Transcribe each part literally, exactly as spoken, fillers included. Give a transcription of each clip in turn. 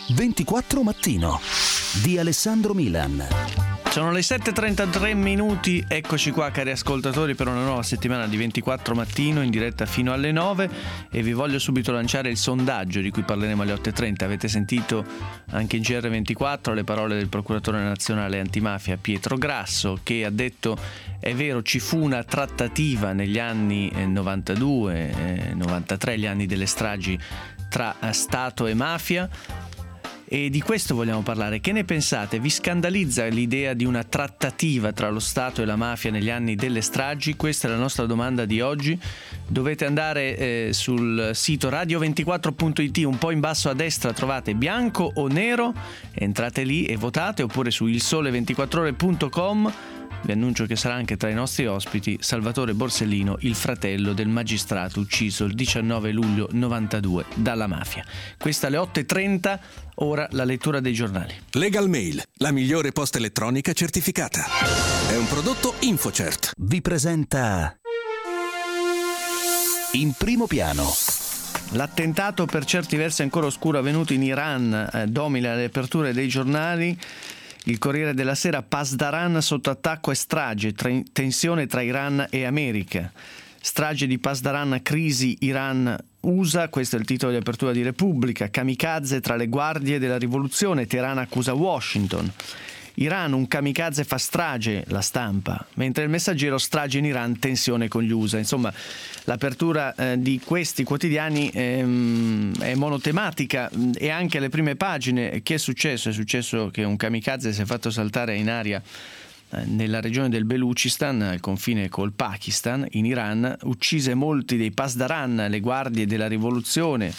ventiquattro Mattino di Alessandro Milan. Sono le sette e trentatré minuti, eccoci qua cari ascoltatori per una nuova settimana di ventiquattro Mattino in diretta fino alle nove e vi voglio subito lanciare il sondaggio di cui parleremo alle otto e trenta. Avete sentito anche in G R ventiquattro le parole del procuratore nazionale antimafia Pietro Grasso, che ha detto: è vero, ci fu una trattativa negli anni novantadue novantatré, gli anni delle stragi tra Stato e mafia. E di questo vogliamo parlare. Che ne pensate? Vi scandalizza l'idea di una trattativa tra lo Stato e la mafia negli anni delle stragi? Questa è la nostra domanda di oggi. Dovete andare eh, sul sito radio ventiquattro punto it, un po' in basso a destra trovate bianco o nero, entrate lì e votate, oppure su il sole ventiquattro ore punto com. Vi annuncio che sarà anche tra i nostri ospiti Salvatore Borsellino, il fratello del magistrato ucciso il diciannove luglio novantadue dalla mafia. Questa alle otto e trenta, ora la lettura dei giornali. Legal Mail, la migliore posta elettronica certificata. È un prodotto InfoCert. Vi presenta In primo piano. L'attentato, per certi versi ancora oscuro, avvenuto in Iran eh, domina le aperture dei giornali. Il Corriere della Sera: Pasdaran sotto attacco e strage, tra, tensione tra Iran e America. Strage di Pasdaran, crisi Iran-U S A, questo è il titolo di apertura di Repubblica. Kamikaze tra le guardie della rivoluzione, Teheran accusa Washington. Iran, un kamikaze fa strage, La Stampa. Mentre il Messaggero: strage in Iran, tensione con gli U S A. Insomma, l'apertura eh, di questi quotidiani ehm, è monotematica, e anche alle prime pagine. Che è successo? È successo che un kamikaze si è fatto saltare in aria eh, nella regione del Belucistan, al confine col Pakistan, in Iran. Uccise molti dei Pasdaran, le guardie della rivoluzione.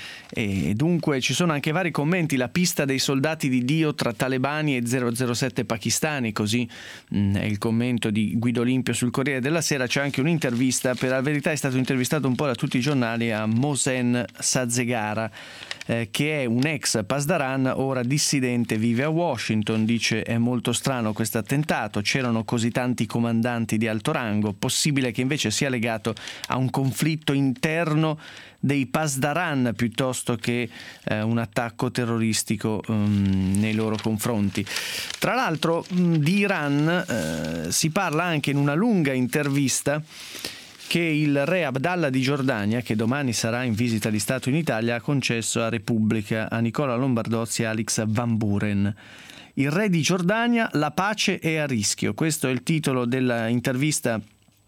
E dunque ci sono anche vari commenti: la pista dei soldati di Dio tra talebani e zero zero sette pakistani, così mh, è il commento di Guido Olimpio sul Corriere della Sera. C'è anche un'intervista, per la verità è stato intervistato un po' da tutti i giornali, a Mohsen Sazegara, eh, che è un ex Pasdaran, ora dissidente, vive a Washington. Dice: è molto strano questo attentato, c'erano così tanti comandanti di alto rango, possibile che invece sia legato a un conflitto interno dei Pasdaran piuttosto che eh, un attacco terroristico um, nei loro confronti. Tra l'altro mh, di Iran eh, si parla anche in una lunga intervista che il re Abdallah di Giordania, che domani sarà in visita di Stato in Italia, ha concesso a Repubblica a Nicola Lombardozzi e Alex Van Buren. Il re di Giordania: la pace è a rischio. Questo è il titolo dell'intervista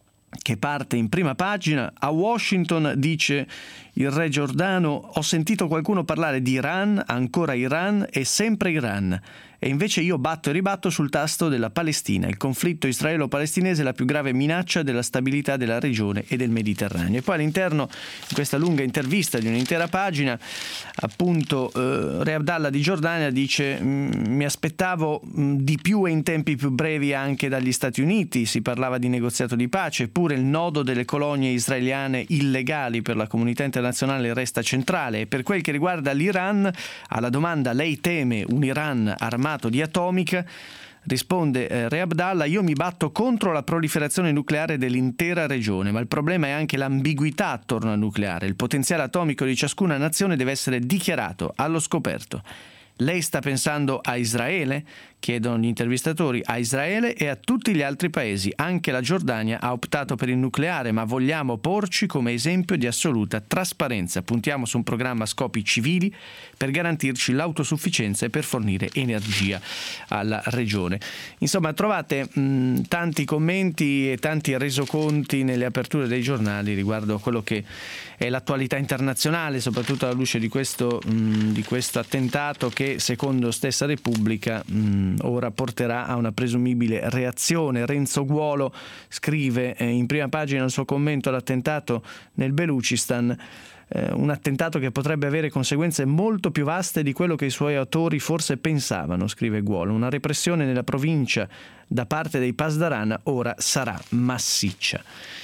che parte in prima pagina. A Washington, dice il re giordano: ho sentito qualcuno parlare di Iran, ancora Iran e sempre Iran, e invece io batto e ribatto sul tasto della Palestina. Il conflitto israelo-palestinese è la più grave minaccia della stabilità della regione e del Mediterraneo. E poi all'interno, in questa lunga intervista di un'intera pagina, appunto eh, re Abdallah di Giordania dice: mi aspettavo mh, di più e in tempi più brevi anche dagli Stati Uniti. Si parlava di negoziato di pace, eppure il nodo delle colonie israeliane illegali per la comunità internazionale resta centrale. E per quel che riguarda l'Iran, alla domanda: lei teme un Iran armato di atomica, risponde eh, re Abdallah: io mi batto contro la proliferazione nucleare dell'intera regione, ma il problema è anche l'ambiguità attorno al nucleare. Il potenziale atomico di ciascuna nazione deve essere dichiarato allo scoperto. Lei sta pensando a Israele? Chiedono gli intervistatori. A Israele e a tutti gli altri paesi. Anche la Giordania ha optato per il nucleare, ma vogliamo porci come esempio di assoluta trasparenza. Puntiamo su un programma a scopi civili per garantirci l'autosufficienza e per fornire energia alla regione. Insomma, trovate mh, tanti commenti e tanti resoconti nelle aperture dei giornali riguardo a quello che è l'attualità internazionale, soprattutto alla luce di questo, mh, di questo attentato che, secondo stessa Repubblica, mh, ora porterà a una presumibile reazione. Renzo Guolo scrive eh, in prima pagina il suo commento all'attentato nel Belucistan: eh, un attentato che potrebbe avere conseguenze molto più vaste di quello che i suoi autori forse pensavano, scrive Guolo. Una repressione nella provincia da parte dei Pasdaran ora sarà massiccia.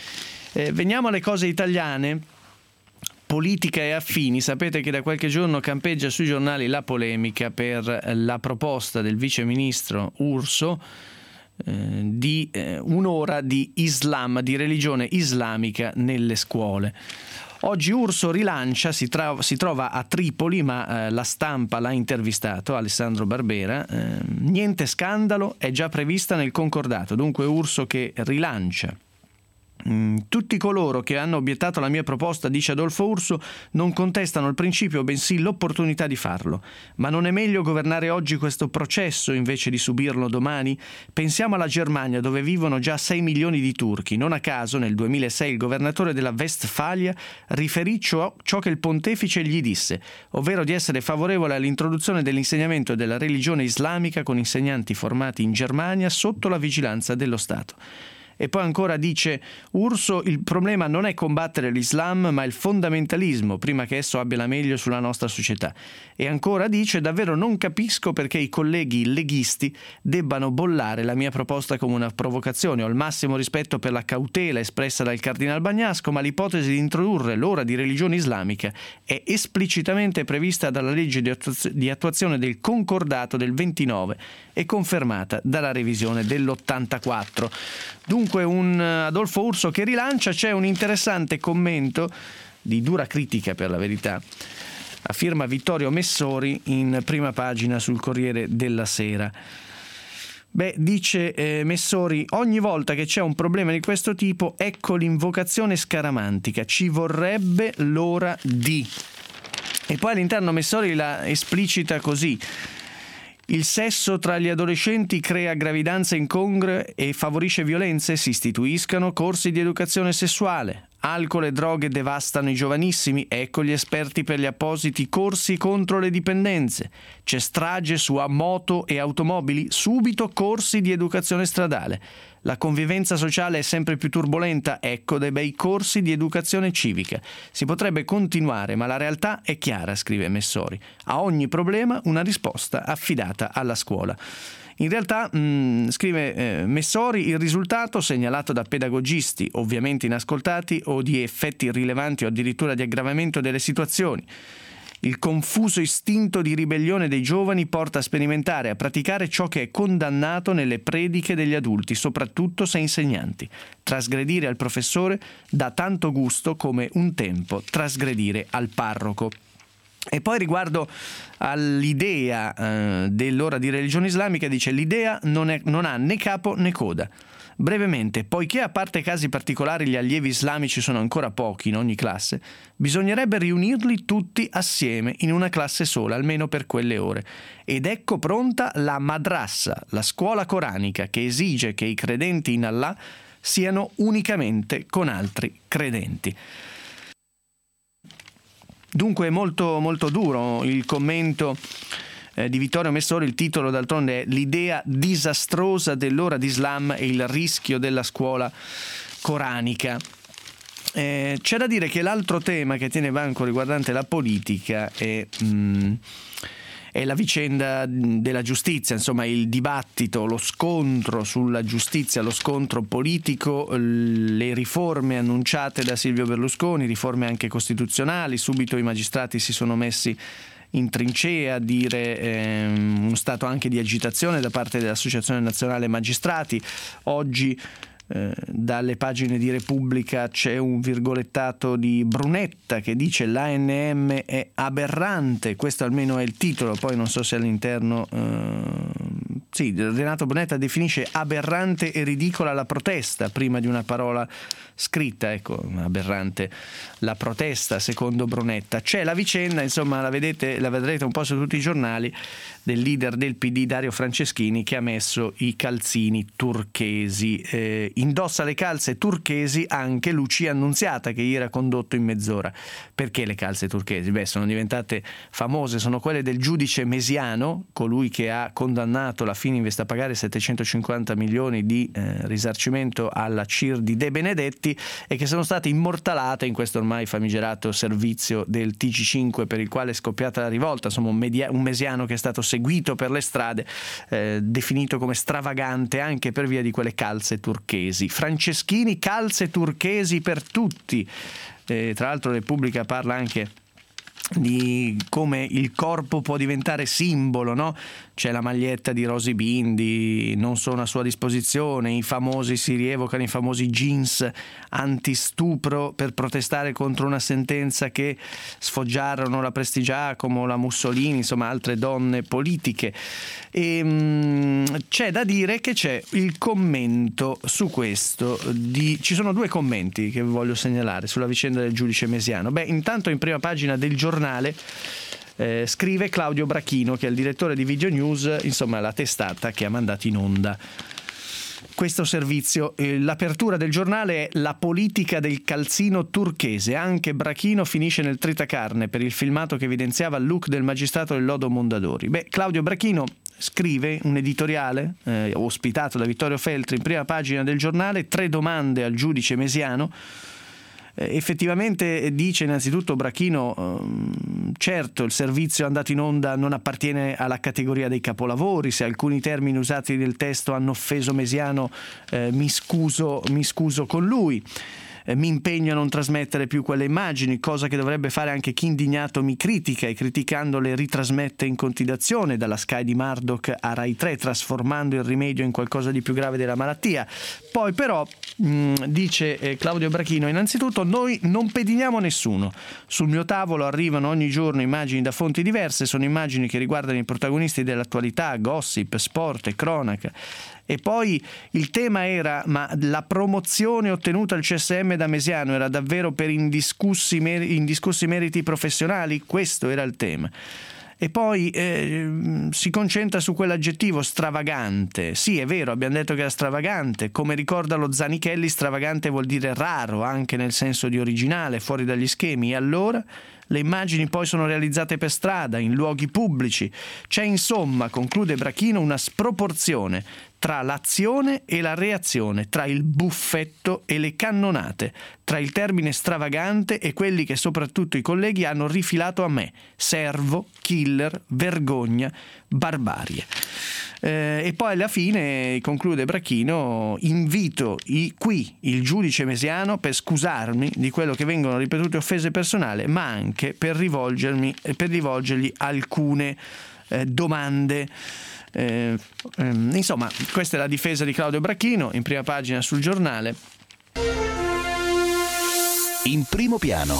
Eh, veniamo alle cose italiane. Politica e affini. Sapete che da qualche giorno campeggia sui giornali la polemica per la proposta del vice ministro Urso eh, di eh, un'ora di Islam, di religione islamica nelle scuole. Oggi Urso rilancia, si, tra- si trova a Tripoli, ma eh, la Stampa l'ha intervistato, Alessandro Barbera. Eh, niente scandalo, è già prevista nel concordato. Dunque Urso che rilancia. Tutti coloro che hanno obiettato la mia proposta, dice Adolfo Urso, non contestano il principio bensì l'opportunità di farlo. Ma non è meglio governare oggi questo processo invece di subirlo domani? Pensiamo alla Germania, dove vivono già sei milioni di turchi. Non a caso nel duemilasei il governatore della Westfalia riferì ciò, ciò che il pontefice gli disse, ovvero di essere favorevole all'introduzione dell'insegnamento della religione islamica con insegnanti formati in Germania sotto la vigilanza dello Stato. E poi ancora dice Urso, il problema non è combattere l'Islam ma il fondamentalismo prima che esso abbia la meglio sulla nostra società. E ancora dice davvero non capisco perché i colleghi leghisti debbano bollare la mia proposta come una provocazione. Ho il massimo rispetto per la cautela espressa dal cardinal Bagnasco, ma l'ipotesi di introdurre l'ora di religione islamica è esplicitamente prevista dalla legge di, attuaz- di attuazione del concordato del ventinove e confermata dalla revisione dell'ottantaquattro. Dunque un Adolfo Urso che rilancia. C'è un interessante commento di dura critica, per la verità, a firma Vittorio Messori, in prima pagina sul Corriere della Sera. Beh, dice eh, Messori, ogni volta che c'è un problema di questo tipo, ecco l'invocazione scaramantica, ci vorrebbe l'ora di. E poi all'interno Messori la esplicita così: il sesso tra gli adolescenti crea gravidanze incongrue e favorisce violenze, si istituiscano corsi di educazione sessuale. Alcol e droghe devastano i giovanissimi, ecco gli esperti per gli appositi corsi contro le dipendenze. C'è strage su moto e automobili, subito corsi di educazione stradale. La convivenza sociale è sempre più turbolenta, ecco dei bei corsi di educazione civica. Si potrebbe continuare, ma la realtà è chiara, scrive Messori. A ogni problema una risposta affidata alla scuola. In realtà, mh, scrive eh, Messori, il risultato segnalato da pedagogisti, ovviamente inascoltati, o di effetti irrilevanti o addirittura di aggravamento delle situazioni. Il confuso istinto di ribellione dei giovani porta a sperimentare, a praticare ciò che è condannato nelle prediche degli adulti, soprattutto se insegnanti. Trasgredire al professore dà tanto gusto come un tempo trasgredire al parroco. E poi riguardo all'idea eh, dell'ora di religione islamica dice l'idea non, è, non ha né capo né coda. Brevemente, poiché a parte casi particolari gli allievi islamici sono ancora pochi in ogni classe, bisognerebbe riunirli tutti assieme in una classe sola, almeno per quelle ore. Ed ecco pronta la madrassa, la scuola coranica, che esige che i credenti in Allah siano unicamente con altri credenti. Dunque è molto, molto duro il commento eh, di Vittorio Messori. Il titolo d'altronde è l'idea disastrosa dell'ora di Islam e il rischio della scuola coranica. Eh, c'è da dire che l'altro tema che tiene banco riguardante la politica è... Mh, è la vicenda della giustizia, insomma il dibattito, lo scontro sulla giustizia, lo scontro politico, le riforme annunciate da Silvio Berlusconi, riforme anche costituzionali. Subito i magistrati si sono messi in trincea a dire ehm, uno stato anche di agitazione da parte dell'Associazione Nazionale Magistrati. Oggi Eh, dalle pagine di Repubblica c'è un virgolettato di Brunetta che dice l'A N M è aberrante, questo almeno è il titolo, poi non so se all'interno eh, sì, Renato Brunetta definisce aberrante e ridicola la protesta prima di una parola scritta, ecco, aberrante la protesta secondo Brunetta. C'è la vicenda, insomma la vedete, la vedrete un po' su tutti i giornali, del leader del P D Dario Franceschini che ha messo i calzini turchesi. Eh, indossa le calze turchesi anche Lucia Annunziata, che ieri ha condotto in mezz'ora. Perché le calze turchesi? Beh, sono diventate famose, sono quelle del giudice Mesiano, colui che ha condannato la Fininvest a pagare settecentocinquanta milioni di eh, risarcimento alla C I R di De Benedetti e che sono state immortalate in questo ormai famigerato servizio del T G cinque per il quale è scoppiata la rivolta. Insomma un, media- un mesiano che è stato seguito per le strade, eh, definito come stravagante anche per via di quelle calze turchesi. Franceschini, calze turchesi per tutti. Eh, tra l'altro Repubblica parla anche di come il corpo può diventare simbolo, no? C'è la maglietta di Rosy Bindi, non sono a sua disposizione, i famosi si rievocano i famosi jeans antistupro per protestare contro una sentenza che sfoggiarono la Prestigiacomo, la Mussolini, insomma altre donne politiche. E mh, c'è da dire che c'è il commento su questo di, ci sono due commenti che voglio segnalare sulla vicenda del giudice Mesiano. Beh, intanto in prima pagina del giornale eh, scrive Claudio Brachino, che è il direttore di Video News, insomma la testata che ha mandato in onda questo servizio. Eh, l'apertura del giornale è la politica del calzino turchese, anche Brachino finisce nel tritacarne per il filmato che evidenziava il look del magistrato del lodo Mondadori. Beh, Claudio Brachino scrive un editoriale eh, ospitato da Vittorio Feltri in prima pagina del giornale, tre domande al giudice Mesiano. Eh, effettivamente dice innanzitutto Brachino, ehm, certo il servizio andato in onda non appartiene alla categoria dei capolavori, se alcuni termini usati nel testo hanno offeso Mesiano eh, mi scuso, mi scuso con lui. Eh, mi impegno a non trasmettere più quelle immagini, cosa che dovrebbe fare anche chi indignato mi critica e criticando le ritrasmette in continuazione dalla Sky di Murdoch a Rai tre, trasformando il rimedio in qualcosa di più grave della malattia. Poi però mh, dice eh, Claudio Brachino, innanzitutto noi non pediniamo nessuno, sul mio tavolo arrivano ogni giorno immagini da fonti diverse, sono immagini che riguardano i protagonisti dell'attualità, gossip, sport e cronaca. E poi il tema era, ma la promozione ottenuta al C S M da Mesiano era davvero per indiscussi, mer- indiscussi meriti professionali? Questo era il tema. E poi eh, si concentra su quell'aggettivo stravagante. Sì, è vero, abbiamo detto che era stravagante. Come ricorda lo Zanichelli, stravagante vuol dire raro, anche nel senso di originale, fuori dagli schemi. E allora le immagini poi sono realizzate per strada, in luoghi pubblici. C'è insomma, conclude Brachino, una sproporzione tra l'azione e la reazione, tra il buffetto e le cannonate, tra il termine stravagante e quelli che soprattutto i colleghi hanno rifilato a me: servo, killer, vergogna, barbarie. Eh, e poi alla fine conclude Brachino, invito i, qui il giudice Mesiano per scusarmi di quello che vengono ripetute offese personali, ma anche per rivolgermi per rivolgergli alcune eh, domande. Eh, ehm, insomma, questa è la difesa di Claudio Brachino in prima pagina sul giornale. In primo piano.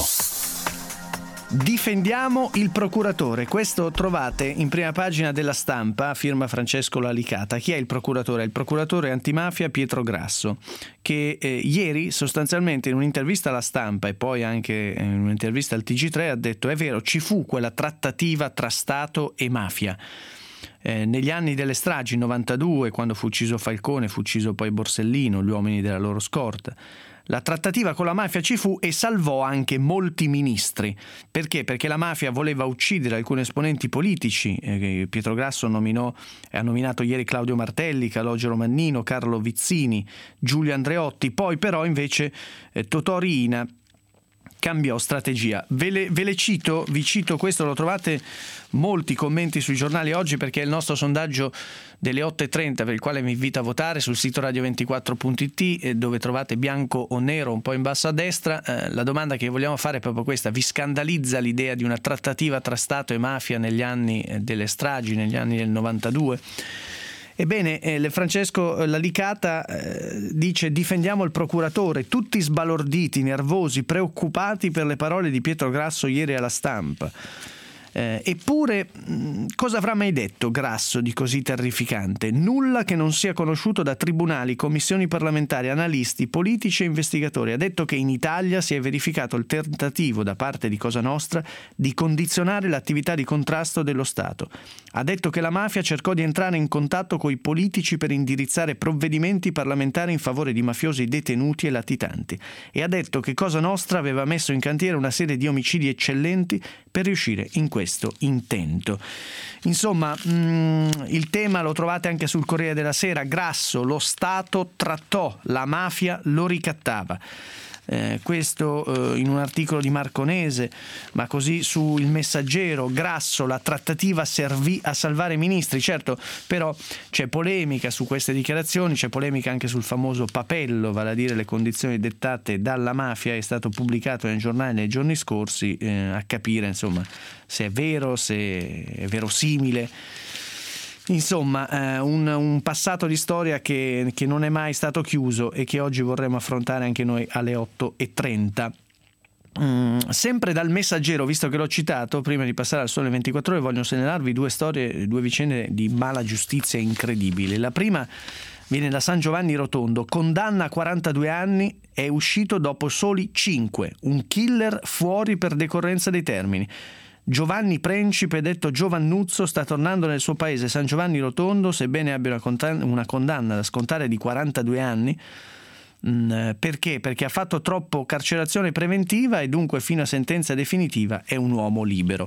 Difendiamo il procuratore. Questo trovate in prima pagina della Stampa, firma Francesco Lalicata. Chi è il procuratore? Il procuratore antimafia Pietro Grasso, che eh, ieri sostanzialmente in un'intervista alla Stampa e poi anche in un'intervista al T G tre ha detto: è vero, ci fu quella trattativa tra Stato e mafia. Eh, negli anni delle stragi, novantadue, quando fu ucciso Falcone, fu ucciso poi Borsellino, gli uomini della loro scorta. La trattativa con la mafia ci fu e salvò anche molti ministri. Perché? Perché la mafia voleva uccidere alcuni esponenti politici. Eh, Pietro Grasso nominò, ha nominato ieri Claudio Martelli, Calogero Mannino, Carlo Vizzini, Giulio Andreotti. Poi però invece eh, Totò Riina cambiò strategia. Ve le, ve le cito, vi cito questo, lo trovate molti commenti sui giornali oggi perché è il nostro sondaggio delle otto e trenta per il quale vi invito a votare sul sito radio ventiquattro punto it, dove trovate bianco o nero un po' in basso a destra. Eh, la domanda che vogliamo fare è proprio questa: vi scandalizza l'idea di una trattativa tra Stato e mafia negli anni delle stragi, negli anni del novantadue? Ebbene, eh, Francesco Lalicata eh, dice: difendiamo il procuratore, tutti sbalorditi, nervosi, preoccupati per le parole di Pietro Grasso ieri alla Stampa. Eh, eppure, mh, cosa avrà mai detto Grasso di così terrificante? Nulla che non sia conosciuto da tribunali, commissioni parlamentari, analisti, politici e investigatori. Ha detto che in Italia si è verificato il tentativo da parte di Cosa Nostra di condizionare l'attività di contrasto dello Stato. Ha detto che la mafia cercò di entrare in contatto con i politici per indirizzare provvedimenti parlamentari in favore di mafiosi detenuti e latitanti. E ha detto che Cosa Nostra aveva messo in cantiere una serie di omicidi eccellenti per riuscire in questo intento. Insomma, mh, il tema lo trovate anche sul Corriere della Sera. Grasso: lo Stato trattò, la mafia lo ricattava. Eh, questo eh, in un articolo di Marconese, ma così su Il Messaggero: Grasso, la trattativa servì a salvare i ministri. Certo, però c'è polemica su queste dichiarazioni, c'è polemica anche sul famoso papello, vale a dire le condizioni dettate dalla mafia, è stato pubblicato nel giornale nei giorni scorsi, eh, a capire insomma se è vero, se è verosimile. Insomma, eh, un, un passato di storia che, che non è mai stato chiuso e che oggi vorremmo affrontare anche noi alle otto e trenta. Mm, sempre dal Messaggero, visto che l'ho citato, prima di passare al Sole ventiquattro Ore, voglio segnalarvi due storie, due vicende di mala giustizia incredibili. La prima viene da San Giovanni Rotondo: condanna a quarantadue anni, è uscito dopo soli cinque, un killer fuori per decorrenza dei termini. Giovanni Principe, detto Giovannuzzo, sta tornando nel suo paese San Giovanni Rotondo, sebbene abbia una condanna da scontare di quarantadue anni. Perché? Perché ha fatto troppo carcerazione preventiva e dunque fino a sentenza definitiva è un uomo libero.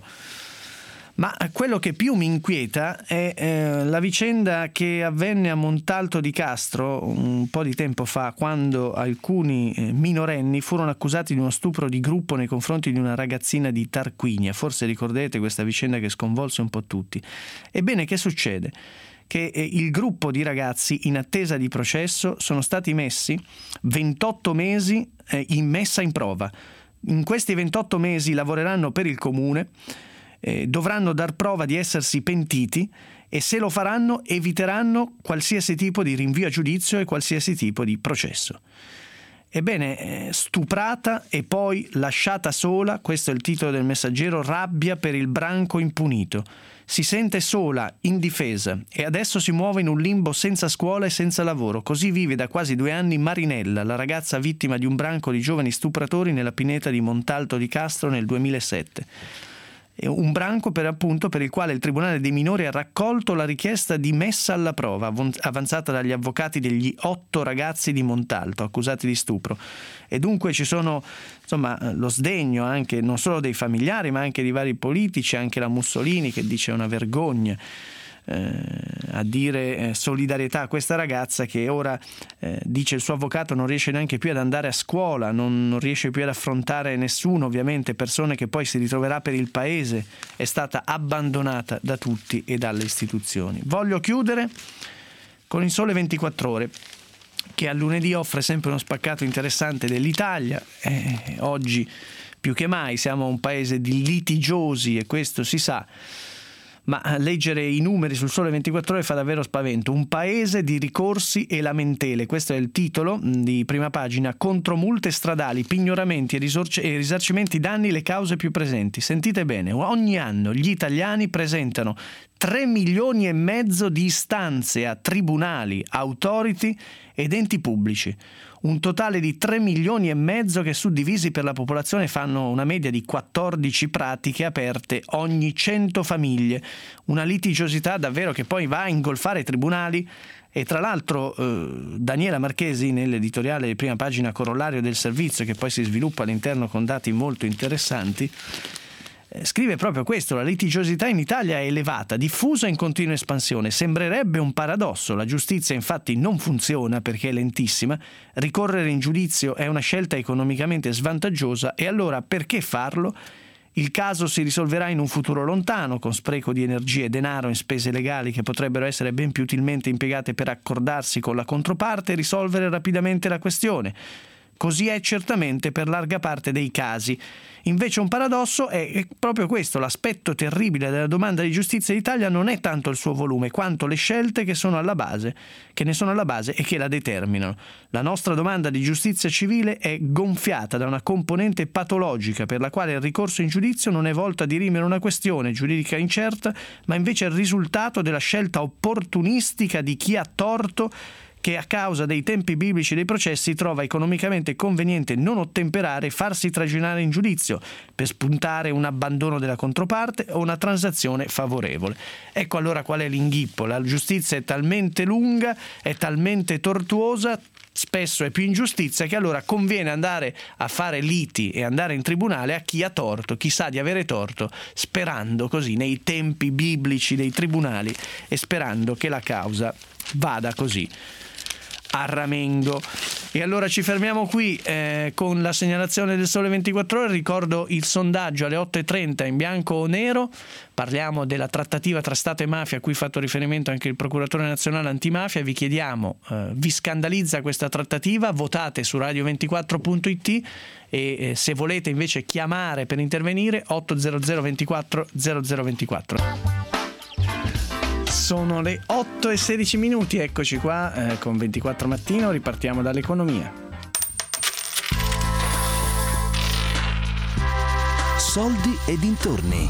Ma quello che più mi inquieta è eh, la vicenda che avvenne a Montalto di Castro un po' di tempo fa, quando alcuni eh, minorenni furono accusati di uno stupro di gruppo nei confronti di una ragazzina di Tarquinia. Forse ricordate questa vicenda che sconvolse un po' tutti. Ebbene, che succede? Che eh, il gruppo di ragazzi, in attesa di processo, sono stati messi ventotto mesi eh, in messa in prova. In questi ventotto mesi lavoreranno per il comune, Eh, dovranno dar prova di essersi pentiti e, se lo faranno, eviteranno qualsiasi tipo di rinvio a giudizio e qualsiasi tipo di processo. Ebbene, eh, stuprata e poi lasciata sola, questo è il titolo del Messaggero, rabbia per il branco impunito. Si sente sola, indifesa, e adesso si muove in un limbo senza scuola e senza lavoro. Così vive da quasi due anni Marinella, la ragazza vittima di un branco di giovani stupratori nella pineta di Montalto di Castro nel duemilasette. Un branco per appunto per il quale il Tribunale dei minori ha raccolto la richiesta di messa alla prova avanzata dagli avvocati degli otto ragazzi di Montalto accusati di stupro. E dunque ci sono, insomma, lo sdegno anche non solo dei familiari ma anche di vari politici, anche la Mussolini che dice è una vergogna eh, a dire eh, solidarietà a questa ragazza che ora eh, dice il suo avvocato non riesce neanche più ad andare a scuola, non, non riesce più ad affrontare nessuno, ovviamente persone che poi si ritroverà per il paese, è stata abbandonata da tutti e dalle istituzioni. Voglio chiudere con il Sole ventiquattro Ore, che a lunedì offre sempre uno spaccato interessante dell'Italia. Eh, oggi più che mai siamo un paese di litigiosi e questo si sa, ma leggere i numeri sul Sole ventiquattro Ore fa davvero spavento. Un paese di ricorsi e lamentele, questo è il titolo di prima pagina. Contro multe stradali, pignoramenti e, risorci- e risarcimenti danni le cause più presenti. Sentite bene, ogni anno gli italiani presentano tre milioni e mezzo di istanze a tribunali, authority ed enti pubblici. Un totale di tre milioni e mezzo che, suddivisi per la popolazione, fanno una media di quattordici pratiche aperte ogni cento famiglie. Una litigiosità davvero che poi va a ingolfare i tribunali. E tra l'altro eh, Daniela Marchesi, nell'editoriale di prima pagina Corollario del Servizio, che poi si sviluppa all'interno con dati molto interessanti, scrive proprio questo: la litigiosità in Italia è elevata, diffusa in continua espansione. Sembrerebbe un paradosso, la giustizia infatti non funziona perché è lentissima, ricorrere in giudizio è una scelta economicamente svantaggiosa e allora perché farlo? Il caso si risolverà in un futuro lontano, con spreco di energie e denaro in spese legali che potrebbero essere ben più utilmente impiegate per accordarsi con la controparte e risolvere rapidamente la questione. Così è certamente per larga parte dei casi. Invece un paradosso è proprio questo: l'aspetto terribile della domanda di giustizia in Italia non è tanto il suo volume quanto le scelte che sono alla base, che ne sono alla base e che la determinano. La nostra domanda di giustizia civile è gonfiata da una componente patologica per la quale il ricorso in giudizio non è volto a dirimere una questione giuridica incerta, ma invece è il risultato della scelta opportunistica di chi ha torto, che a causa dei tempi biblici dei processi trova economicamente conveniente non ottemperare e farsi tragionare in giudizio per spuntare un abbandono della controparte o una transazione favorevole. Ecco allora qual è l'inghippo: la giustizia è talmente lunga, è talmente tortuosa, spesso è più ingiustizia, che allora conviene andare a fare liti e andare in tribunale a chi ha torto, chi sa di avere torto, sperando così nei tempi biblici dei tribunali e sperando che la causa vada così a Ramengo. E allora ci fermiamo qui eh, con la segnalazione del Sole ventiquattro Ore. Ricordo il sondaggio alle otto e trenta in bianco o nero. Parliamo della trattativa tra Stato e mafia a cui ha fatto riferimento anche il procuratore nazionale antimafia. Vi chiediamo, eh, vi scandalizza questa trattativa? Votate su radio ventiquattro punto it e eh, se volete invece chiamare per intervenire otto zero zero ventiquattro zero zero ventiquattro. Sono le otto e sedici minuti, eccoci qua eh, con ventiquattro Mattino, ripartiamo dall'economia. Soldi e dintorni.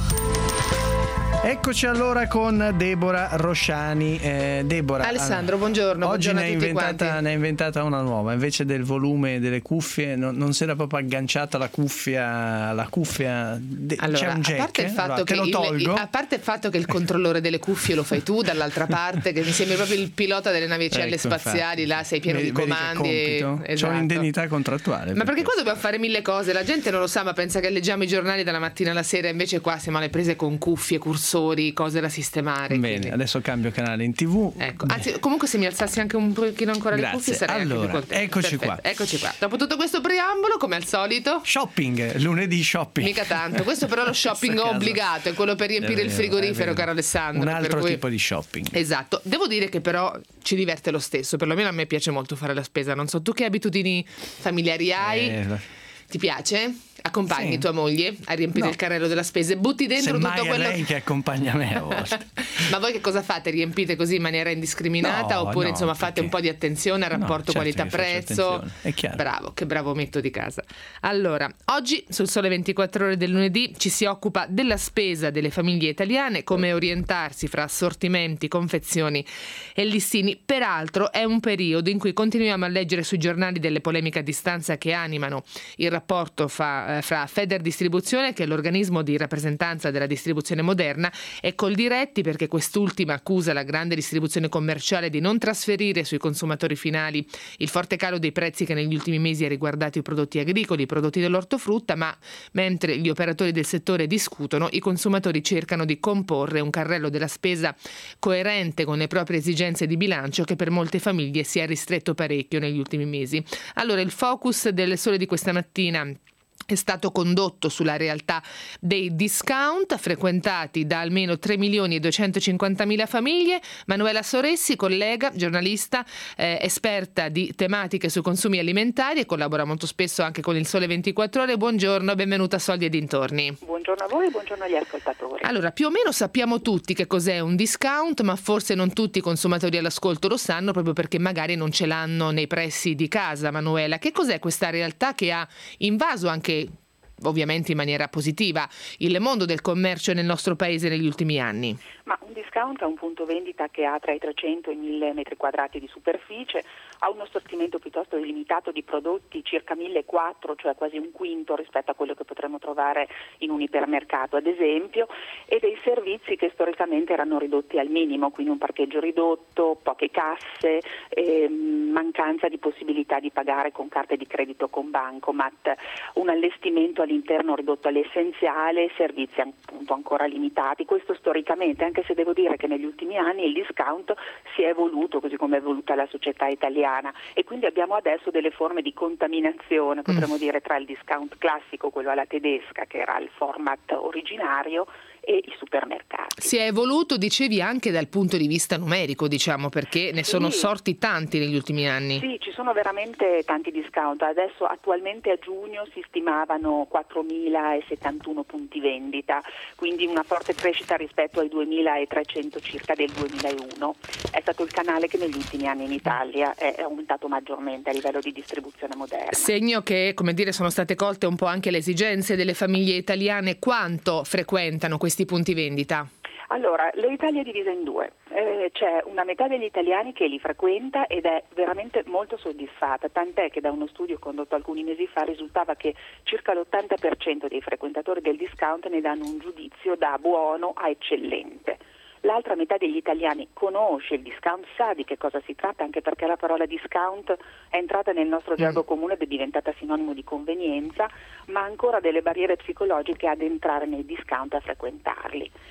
Eccoci allora con Deborah Rosciani. Eh, Deborah, Alessandro, buongiorno. Oggi buongiorno ne, a è tutti inventata, quanti. ne è inventata una nuova. Invece del volume delle cuffie, non, non si era proprio agganciata la cuffia. La cuffia de, allora, c'è un jack. A parte, il fatto allora, che te lo tolgo. Il, a parte il fatto che il controllore delle cuffie lo fai tu, dall'altra parte, che mi sembri proprio il pilota delle navicelle Ecco, spaziali, infatti. là sei pieno Vedi, di comandi. Vedi che Esatto. C'ho un'indennità contrattuale. Ma perché per qua dobbiamo fare mille cose, la gente non lo sa, ma pensa che leggiamo i giornali dalla mattina alla sera, invece qua siamo alle prese con cuffie, cursori, cose da sistemare. Bene, quindi. adesso cambio canale in tivù. Ecco. Anzi, comunque se mi alzassi anche un pochino ancora Grazie. le cuffie sarei Allora, anche più contenta. eccoci Perfetto. qua. Eccoci qua. Dopo tutto questo preambolo, come al solito, Shopping, lunedì shopping. mica tanto. Questo però è lo shopping Questo caso- obbligato, è quello per riempire È il vero, frigorifero, è vero. caro Alessandro. Un altro per cui... tipo di shopping. Esatto. Devo dire che però ci diverte lo stesso, perlomeno a me piace molto fare la spesa. Non so, tu che abitudini familiari hai? Eh, Ti piace? Accompagni Sì. tua moglie a riempire No. il carrello della spesa e butti dentro Semmai tutto è quello lei che accompagna me a volte. Ma voi che cosa fate? Riempite così in maniera indiscriminata No, oppure no, insomma fate perché- un po' di attenzione al No, rapporto certo che qualità-prezzo? faccio attenzione, è chiaro. Bravo, che bravo metto di casa. Allora, oggi sul Sole ventiquattro Ore del lunedì ci si occupa della spesa delle famiglie italiane, come orientarsi fra assortimenti, confezioni e listini. Peraltro è un periodo in cui continuiamo a leggere sui giornali delle polemiche a distanza che animano il rapporto fa, eh, fra Federdistribuzione, che è l'organismo di rappresentanza della distribuzione moderna, e Coldiretti, perché quest'ultima accusa la grande distribuzione commerciale di non trasferire sui consumatori finali il forte calo dei prezzi che negli ultimi mesi ha riguardato i prodotti agricoli, i prodotti dell'ortofrutta, ma mentre gli operatori del settore discutono, i consumatori cercano di comporre un carrello della spesa coerente con le proprie esigenze di bilancio, che per molte famiglie si è ristretto parecchio negli ultimi mesi. Allora, il focus del Sole di questa mattina è stato condotto sulla realtà dei discount frequentati da almeno tre milioni e duecentocinquantamila famiglie. Manuela Soressi, collega, giornalista, eh, esperta di tematiche sui consumi alimentari e collabora molto spesso anche con il Sole ventiquattro Ore. Buongiorno, benvenuta a Soldi e dintorni. Buongiorno a voi e buongiorno agli ascoltatori. Allora, più o meno sappiamo tutti che cos'è un discount, ma forse non tutti i consumatori all'ascolto lo sanno, proprio perché magari non ce l'hanno nei pressi di casa. Manuela, che cos'è questa realtà che ha invaso anche ovviamente in maniera positiva il mondo del commercio nel nostro paese negli ultimi anni? Ma un discount è un punto vendita che ha tra i trecento e i mille metri quadrati di superficie, ha uno sortimento piuttosto limitato di prodotti, circa millequattrocento, cioè quasi un quinto rispetto a quello che potremmo trovare in un ipermercato ad esempio, e dei servizi che storicamente erano ridotti al minimo, quindi un parcheggio ridotto, poche casse, ehm, mancanza di possibilità di pagare con carte di credito con bancomat, un allestimento all'interno ridotto all'essenziale, servizi appunto ancora limitati. Questo storicamente, anche se devo dire che negli ultimi anni il discount si è evoluto, così come è evoluta la società italiana, e quindi abbiamo adesso delle forme di contaminazione, potremmo mm. dire, tra il discount classico, quello alla tedesca, che era il format originario, e i supermercati. Si è evoluto, dicevi, anche dal punto di vista numerico, diciamo, perché ne sono sì. sorti tanti negli ultimi anni. Sì, ci sono veramente tanti discount. Adesso attualmente a giugno si stimavano quattromilasettantuno punti vendita, quindi una forte crescita rispetto ai duemilatrecento circa del duemilauno. È stato il canale che negli ultimi anni in Italia è aumentato maggiormente a livello di distribuzione moderna. Segno che, come dire, sono state colte un po' anche le esigenze delle famiglie italiane. Quanto frequentano questi punti vendita? Allora, l'Italia è divisa in due, eh, c'è una metà degli italiani che li frequenta ed è veramente molto soddisfatta, tant'è che da uno studio condotto alcuni mesi fa risultava che circa l'ottanta per cento dei frequentatori del discount ne danno un giudizio da buono a eccellente. L'altra metà degli italiani conosce il discount, sa di che cosa si tratta, anche perché la parola discount è entrata nel nostro gergo comune ed è diventata sinonimo di convenienza, ma ha ancora delle barriere psicologiche ad entrare nei discount e a frequentarli.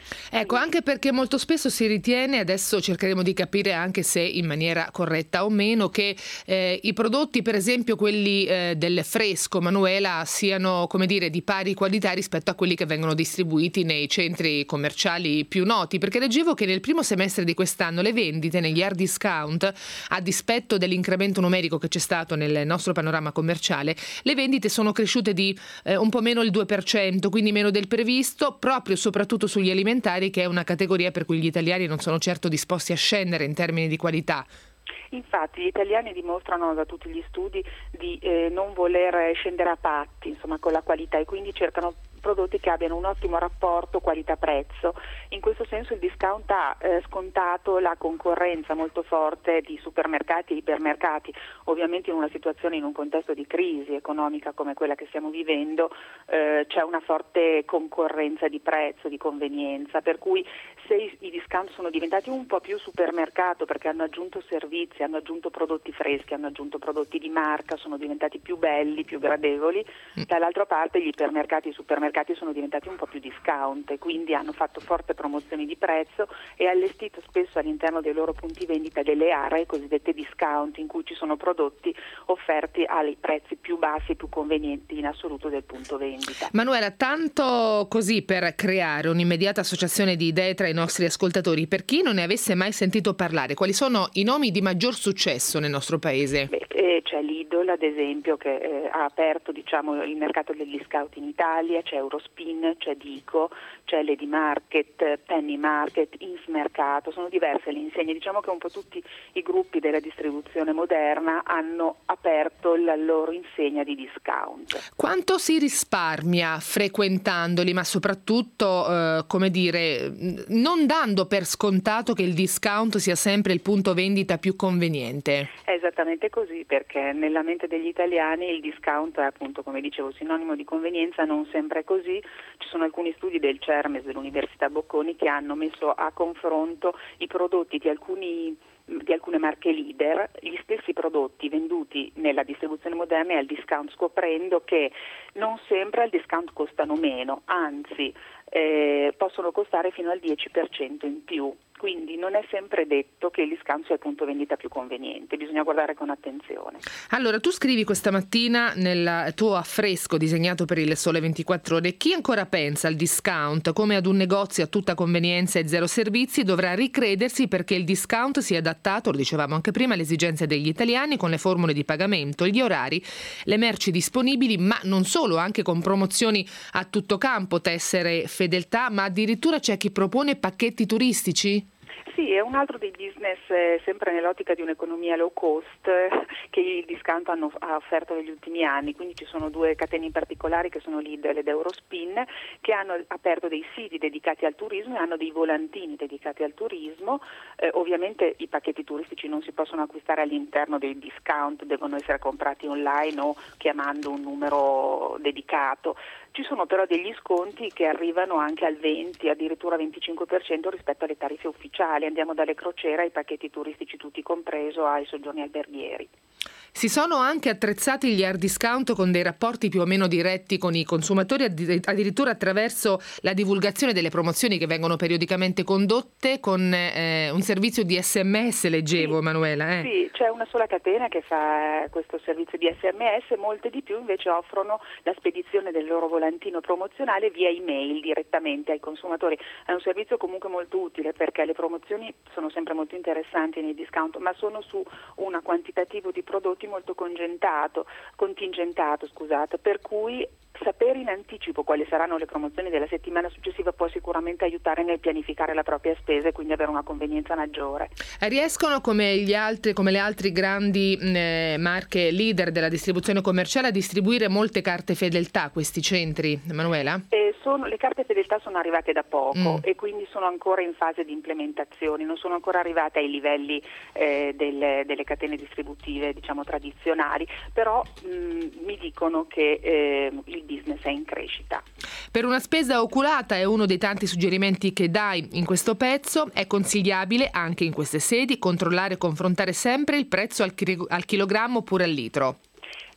Ecco, anche perché molto spesso si ritiene, adesso cercheremo di capire anche se in maniera corretta o meno, che eh, i prodotti, per esempio quelli eh, del fresco, Manuela, siano, come dire, di pari qualità rispetto a quelli che vengono distribuiti nei centri commerciali più noti, perché leggevo che nel primo semestre di quest'anno le vendite negli hard discount, a dispetto dell'incremento numerico che c'è stato nel nostro panorama commerciale, le vendite sono cresciute di eh, un po' meno il due per cento, quindi meno del previsto, proprio soprattutto sugli alimentari, che è una categoria per cui gli italiani non sono certo disposti a scendere in termini di qualità. Infatti gli italiani dimostrano da tutti gli studi di eh, non voler scendere a patti, insomma, con la qualità, e quindi cercano prodotti che abbiano un ottimo rapporto qualità-prezzo. In questo senso il discount ha eh, scontato la concorrenza molto forte di supermercati e ipermercati. Ovviamente in una situazione, in un contesto di crisi economica come quella che stiamo vivendo, eh, c'è una forte concorrenza di prezzo, di convenienza, per cui se i, i discount sono diventati un po' più supermercato perché hanno aggiunto servizi, hanno aggiunto prodotti freschi, hanno aggiunto prodotti di marca, sono diventati più belli, più gradevoli, dall'altra parte gli ipermercati e i supermercati sono diventati un po' più discount e quindi hanno fatto forte promozioni di prezzo e allestito spesso all'interno dei loro punti vendita delle aree cosiddette discount, in cui ci sono prodotti offerti ai prezzi più bassi e più convenienti in assoluto del punto vendita. Manuela, tanto così per creare un'immediata associazione di idee tra i nostri ascoltatori, per chi non ne avesse mai sentito parlare, quali sono i nomi di maggior successo nel nostro paese? Beh, eh, c'è Lidl ad esempio che eh, ha aperto diciamo il mercato degli scout in Italia, c'è Eurospin, c'è Dico, c'è Lady Market, Penny Market, Insmercato, sono diverse le insegne, diciamo che un po' tutti i gruppi della distribuzione moderna hanno aperto la loro insegna di discount. Quanto si risparmia frequentandoli, ma soprattutto, eh, come dire, non dando per scontato che il discount sia sempre il punto vendita più conveniente? È esattamente così, perché nella mente degli italiani il discount è appunto, come dicevo, sinonimo di convenienza, non sempre è così. Ci sono alcuni studi del CERMES dell'Università Bocconi che hanno messo a confronto i prodotti di alcuni di alcune marche leader, gli stessi prodotti venduti nella distribuzione moderna e al discount, scoprendo che non sempre al discount costano meno, anzi eh, possono costare fino al dieci per cento in più. Quindi non è sempre detto che il discount sia il punto vendita più conveniente, bisogna guardare con attenzione. Allora, tu scrivi questa mattina nel tuo affresco disegnato per il Sole ventiquattro Ore: chi ancora pensa al discount come ad un negozio a tutta convenienza e zero servizi dovrà ricredersi, perché il discount si è adattato, lo dicevamo anche prima, alle esigenze degli italiani, con le formule di pagamento, gli orari, le merci disponibili, ma non solo, anche con promozioni a tutto campo, tessere fedeltà, ma addirittura c'è chi propone pacchetti turistici? Sì, è un altro dei business eh, sempre nell'ottica di un'economia low cost eh, che il discount hanno, ha offerto negli ultimi anni, quindi ci sono due catene in particolare che sono Lidl ed Eurospin, che hanno aperto dei siti dedicati al turismo e hanno dei volantini dedicati al turismo. Eh, ovviamente i pacchetti turistici non si possono acquistare all'interno dei discount, devono essere comprati online o chiamando un numero dedicato. Ci sono però degli sconti che arrivano anche al venti, addirittura venticinque per cento rispetto alle tariffe ufficiali. Andiamo dalle crociere ai pacchetti turistici tutti compreso, ai soggiorni alberghieri. Si sono anche attrezzati gli hard discount con dei rapporti più o meno diretti con i consumatori, addirittura attraverso la divulgazione delle promozioni che vengono periodicamente condotte con eh, un servizio di S M S, leggevo, sì, Emanuela. Eh. Sì, c'è una sola catena che fa questo servizio di S M S, molte di più invece offrono la spedizione del loro volantino promozionale via email direttamente ai consumatori. È un servizio comunque molto utile, perché le promozioni sono sempre molto interessanti nei discount, ma sono su un quantitativo di prodotti molto contingentato, contingentato, scusate, per cui sapere in anticipo quali saranno le promozioni della settimana successiva può sicuramente aiutare nel pianificare la propria spesa e quindi avere una convenienza maggiore. Riescono, come gli altri, come le altre grandi eh, marche leader della distribuzione commerciale, a distribuire molte carte fedeltà questi centri, Emanuela? Eh, sono, le carte fedeltà sono arrivate da poco mm. e quindi sono ancora in fase di implementazione, non sono ancora arrivate ai livelli eh, delle, delle catene distributive, diciamo, tradizionali, però mh, mi dicono che eh, il business è in crescita. Per una spesa oculata, è uno dei tanti suggerimenti che dai in questo pezzo. È consigliabile anche in queste sedi controllare e confrontare sempre il prezzo al, chi- al chilogrammo oppure al litro.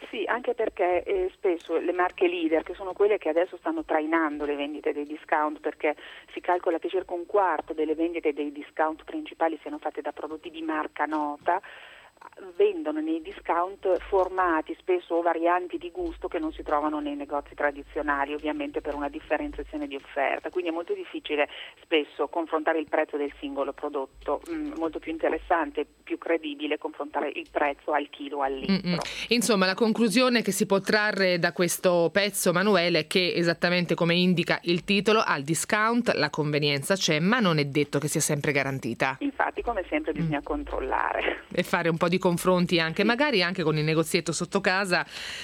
Sì, anche perché eh, spesso le marche leader, che sono quelle che adesso stanno trainando le vendite dei discount, perché si calcola che circa un quarto delle vendite dei discount principali siano fatte da prodotti di marca nota, vendono nei discount formati spesso o varianti di gusto che non si trovano nei negozi tradizionali, ovviamente per una differenziazione di offerta, quindi è molto difficile spesso confrontare il prezzo del singolo prodotto, mm, molto più interessante, più credibile confrontare il prezzo al chilo, al litro. Mm-mm. Insomma, la conclusione che si può trarre da questo pezzo, Manuela, è che esattamente come indica il titolo, al discount la convenienza c'è, ma non è detto che sia sempre garantita. Infatti, come sempre, bisogna mm. controllare e fare un po' di confronti anche, magari anche con il negozietto sotto casa.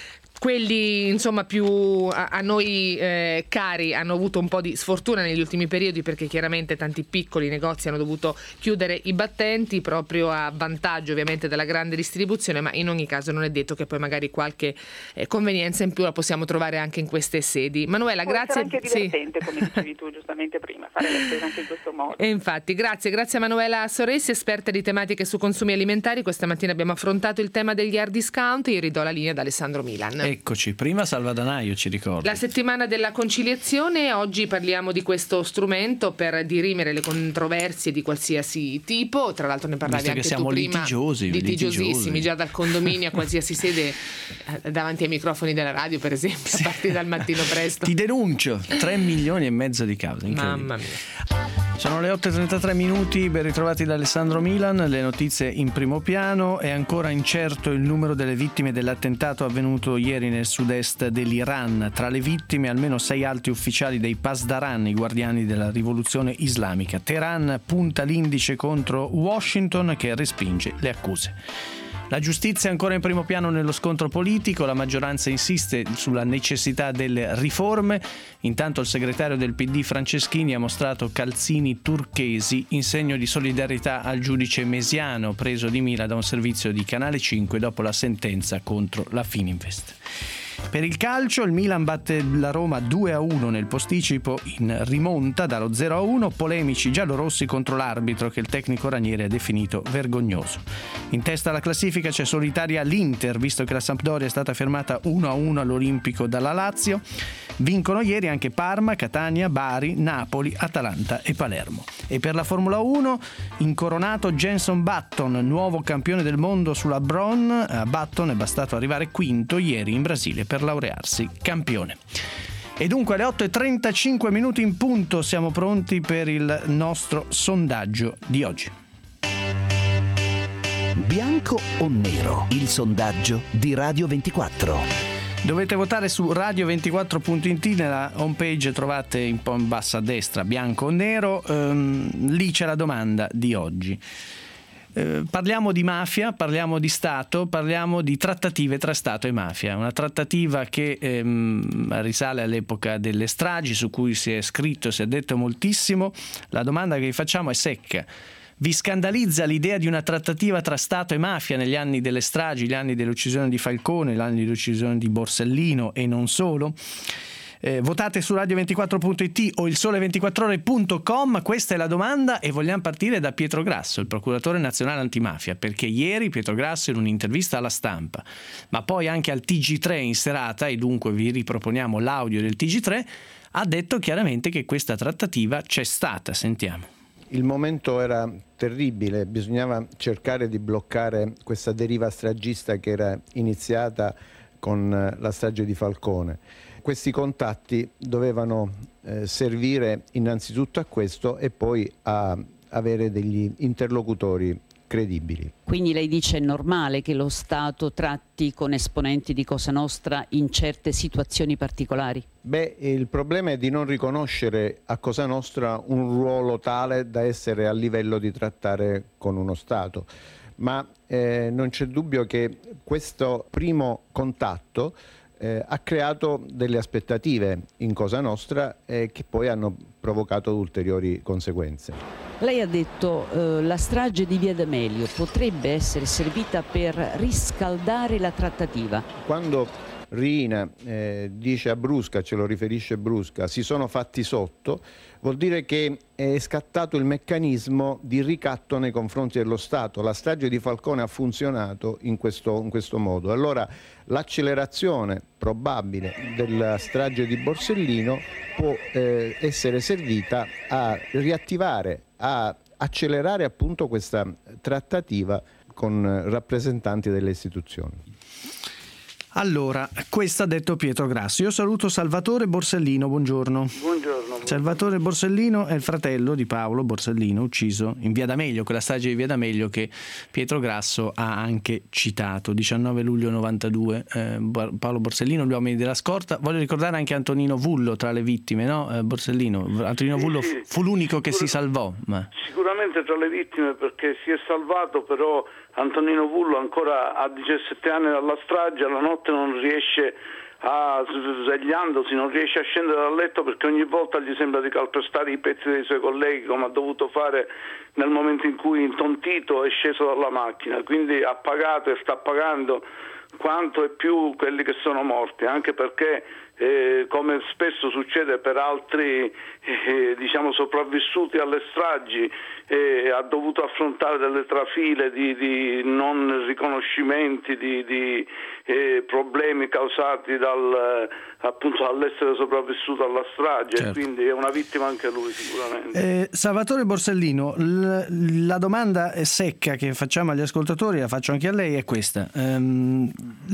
Quelli insomma più a, a noi eh, cari hanno avuto un po' di sfortuna negli ultimi periodi, perché chiaramente tanti piccoli negozi hanno dovuto chiudere i battenti proprio a vantaggio ovviamente della grande distribuzione, ma in ogni caso non è detto che poi magari qualche eh, convenienza in più la possiamo trovare anche in queste sedi. Manuela, può grazie. È anche divertente, sì. come dicevi tu giustamente prima, fare le spese anche in questo modo. E infatti, grazie, grazie a Manuela Soressi, esperta di tematiche su consumi alimentari. Questa mattina abbiamo affrontato il tema degli hard discount. Io ridò la linea ad Alessandro Milan. Eccoci, prima Salvadanaio ci ricorda. La settimana della conciliazione, oggi parliamo di questo strumento per dirimere le controversie di qualsiasi tipo. Tra l'altro ne parlavi Visto anche che siamo tu prima. litigiosi, litigiosissimi, litigiosi. già dal condominio a qualsiasi sede eh, davanti ai microfoni della radio, per esempio, a partire dal mattino presto. Ti denuncio, tre milioni e mezzo di cause. Mamma mia. Sono le otto e trentatré minuti, ben ritrovati da Alessandro Milan, le notizie in primo piano. È ancora incerto il numero delle vittime dell'attentato avvenuto ieri nel sud-est dell'Iran. Tra le vittime almeno sei alti ufficiali dei Pasdaran, i guardiani della rivoluzione islamica. Teheran punta l'indice contro Washington, che respinge le accuse. La giustizia è ancora in primo piano nello scontro politico, la maggioranza insiste sulla necessità delle riforme, intanto il segretario del P D Franceschini ha mostrato calzini turchesi in segno di solidarietà al giudice Mesiano, preso di mira da un servizio di Canale cinque dopo la sentenza contro la Fininvest. Per il calcio il Milan batte la Roma due a uno nel posticipo in rimonta dallo zero a uno, polemici giallorossi contro l'arbitro che il tecnico Ranieri ha definito vergognoso. In testa alla classifica c'è solitaria l'Inter, visto che la Sampdoria è stata fermata uno a uno all'Olimpico dalla Lazio. Vincono ieri anche Parma, Catania, Bari, Napoli, Atalanta e Palermo. E per la Formula uno incoronato Jenson Button, nuovo campione del mondo sulla Bron. A Button è bastato arrivare quinto ieri in Brasile per laurearsi campione. E dunque alle otto e trentacinque minuti in punto siamo pronti per il nostro sondaggio di oggi. Bianco o nero? Il sondaggio di Radio ventiquattro. Dovete votare su radio ventiquattro punto it, nella homepage trovate un po' in basso a destra bianco o nero, ehm, lì c'è la domanda di oggi. Eh, parliamo di mafia, parliamo di Stato, parliamo di trattative tra Stato e mafia. Una trattativa che ehm, risale all'epoca delle stragi, su cui si è scritto, si è detto moltissimo. La domanda che vi facciamo è secca. Vi scandalizza l'idea di una trattativa tra Stato e mafia negli anni delle stragi, gli anni dell'uccisione di Falcone, gli anni dell'uccisione di Borsellino e non solo? Eh, votate su radio ventiquattro punto it o il sole ventiquattro ore punto com, questa è la domanda, e vogliamo partire da Pietro Grasso, il procuratore nazionale antimafia, perché ieri Pietro Grasso in un'intervista alla Stampa, ma poi anche al T G tre in serata, e dunque vi riproponiamo l'audio del T G tre, ha detto chiaramente che questa trattativa c'è stata. Sentiamo. Il momento era terribile, bisognava cercare di bloccare questa deriva stragista che era iniziata con la strage di Falcone. Questi contatti dovevano eh, servire innanzitutto a questo e poi a avere degli interlocutori credibili. Quindi lei dice è normale che lo Stato tratti con esponenti di Cosa Nostra in certe situazioni particolari? Beh, il problema è di non riconoscere a Cosa Nostra un ruolo tale da essere a livello di trattare con uno Stato, ma eh, non c'è dubbio che questo primo contatto Eh, ha creato delle aspettative in Cosa Nostra eh, che poi hanno provocato ulteriori conseguenze. Lei ha detto eh, la strage di Via D'Amelio potrebbe essere servita per riscaldare la trattativa. Quando Riina eh, dice a Brusca, ce lo riferisce Brusca, si sono fatti sotto, vuol dire che è scattato il meccanismo di ricatto nei confronti dello Stato. La strage di Falcone ha funzionato in questo, in questo modo. Allora l'accelerazione probabile della strage di Borsellino può eh, essere servita a riattivare, a accelerare appunto questa trattativa con rappresentanti delle istituzioni. Allora, questo ha detto Pietro Grasso. Io saluto Salvatore Borsellino, buongiorno. Buongiorno. Salvatore Borsellino è il fratello di Paolo Borsellino, ucciso in Via D'Amelio, quella strage di Via D'Amelio che Pietro Grasso ha anche citato. diciannove luglio novantadue, eh, Paolo Borsellino, gli uomini della scorta. Voglio ricordare anche Antonino Vullo tra le vittime, no? Eh, Borsellino, Antonino Vullo sì, sì. fu l'unico che Sicur- si salvò. Ma... Sicuramente tra le vittime, perché si è salvato, però Antonino Vullo ancora a diciassette anni dalla strage, alla notte non riesce a, svegliandosi, non riesce a scendere dal letto perché ogni volta gli sembra di calpestare i pezzi dei suoi colleghi, come ha dovuto fare nel momento in cui, intontito, è sceso dalla macchina. Quindi ha pagato e sta pagando quanto e più quelli che sono morti, anche perché Eh, come spesso succede per altri eh, diciamo sopravvissuti alle stragi, eh, ha dovuto affrontare delle trafile di, di non riconoscimenti, di, di eh, problemi causati dal, appunto dall'essere sopravvissuto alla strage, certo. Quindi è una vittima anche lui sicuramente. Eh, Salvatore Borsellino, l- la domanda secca che facciamo agli ascoltatori, la faccio anche a lei, è questa: ehm,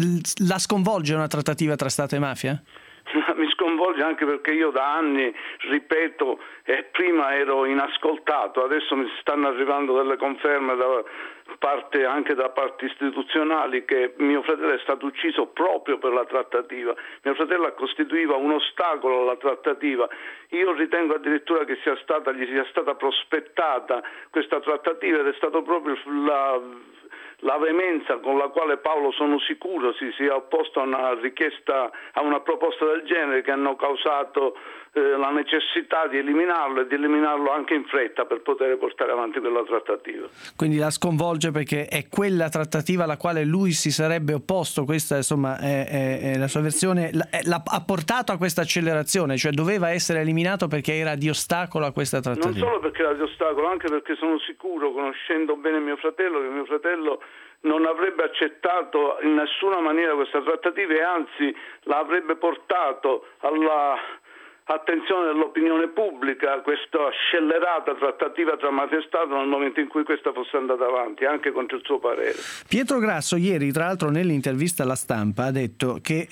la sconvolge una trattativa tra Stato e mafia? Mi sconvolge anche perché io da anni, ripeto, eh, prima ero inascoltato, adesso mi stanno arrivando delle conferme da parte, anche da parti istituzionali, che mio fratello è stato ucciso proprio per la trattativa. Mio fratello costituiva un ostacolo alla trattativa. Io ritengo addirittura che sia stata, gli sia stata prospettata questa trattativa ed è stato proprio la... la veemenza con la quale Paolo, sono sicuro, si sia opposto a una richiesta, a una proposta del genere, che hanno causato eh, la necessità di eliminarlo e di eliminarlo anche in fretta per poter portare avanti quella trattativa. Quindi la sconvolge perché è quella trattativa alla quale lui si sarebbe opposto, questa insomma è, è, è la sua versione, l'ha, ha portato a questa accelerazione, cioè doveva essere eliminato perché era di ostacolo a questa trattativa. Non solo perché era di ostacolo, anche perché sono sicuro, conoscendo bene mio fratello, che mio fratello non avrebbe accettato in nessuna maniera questa trattativa e anzi la avrebbe portato alla attenzione dell'opinione pubblica questa scellerata trattativa tra mafia e Stato nel momento in cui questa fosse andata avanti, anche contro il suo parere. Pietro Grasso ieri, tra l'altro, nell'intervista alla Stampa ha detto che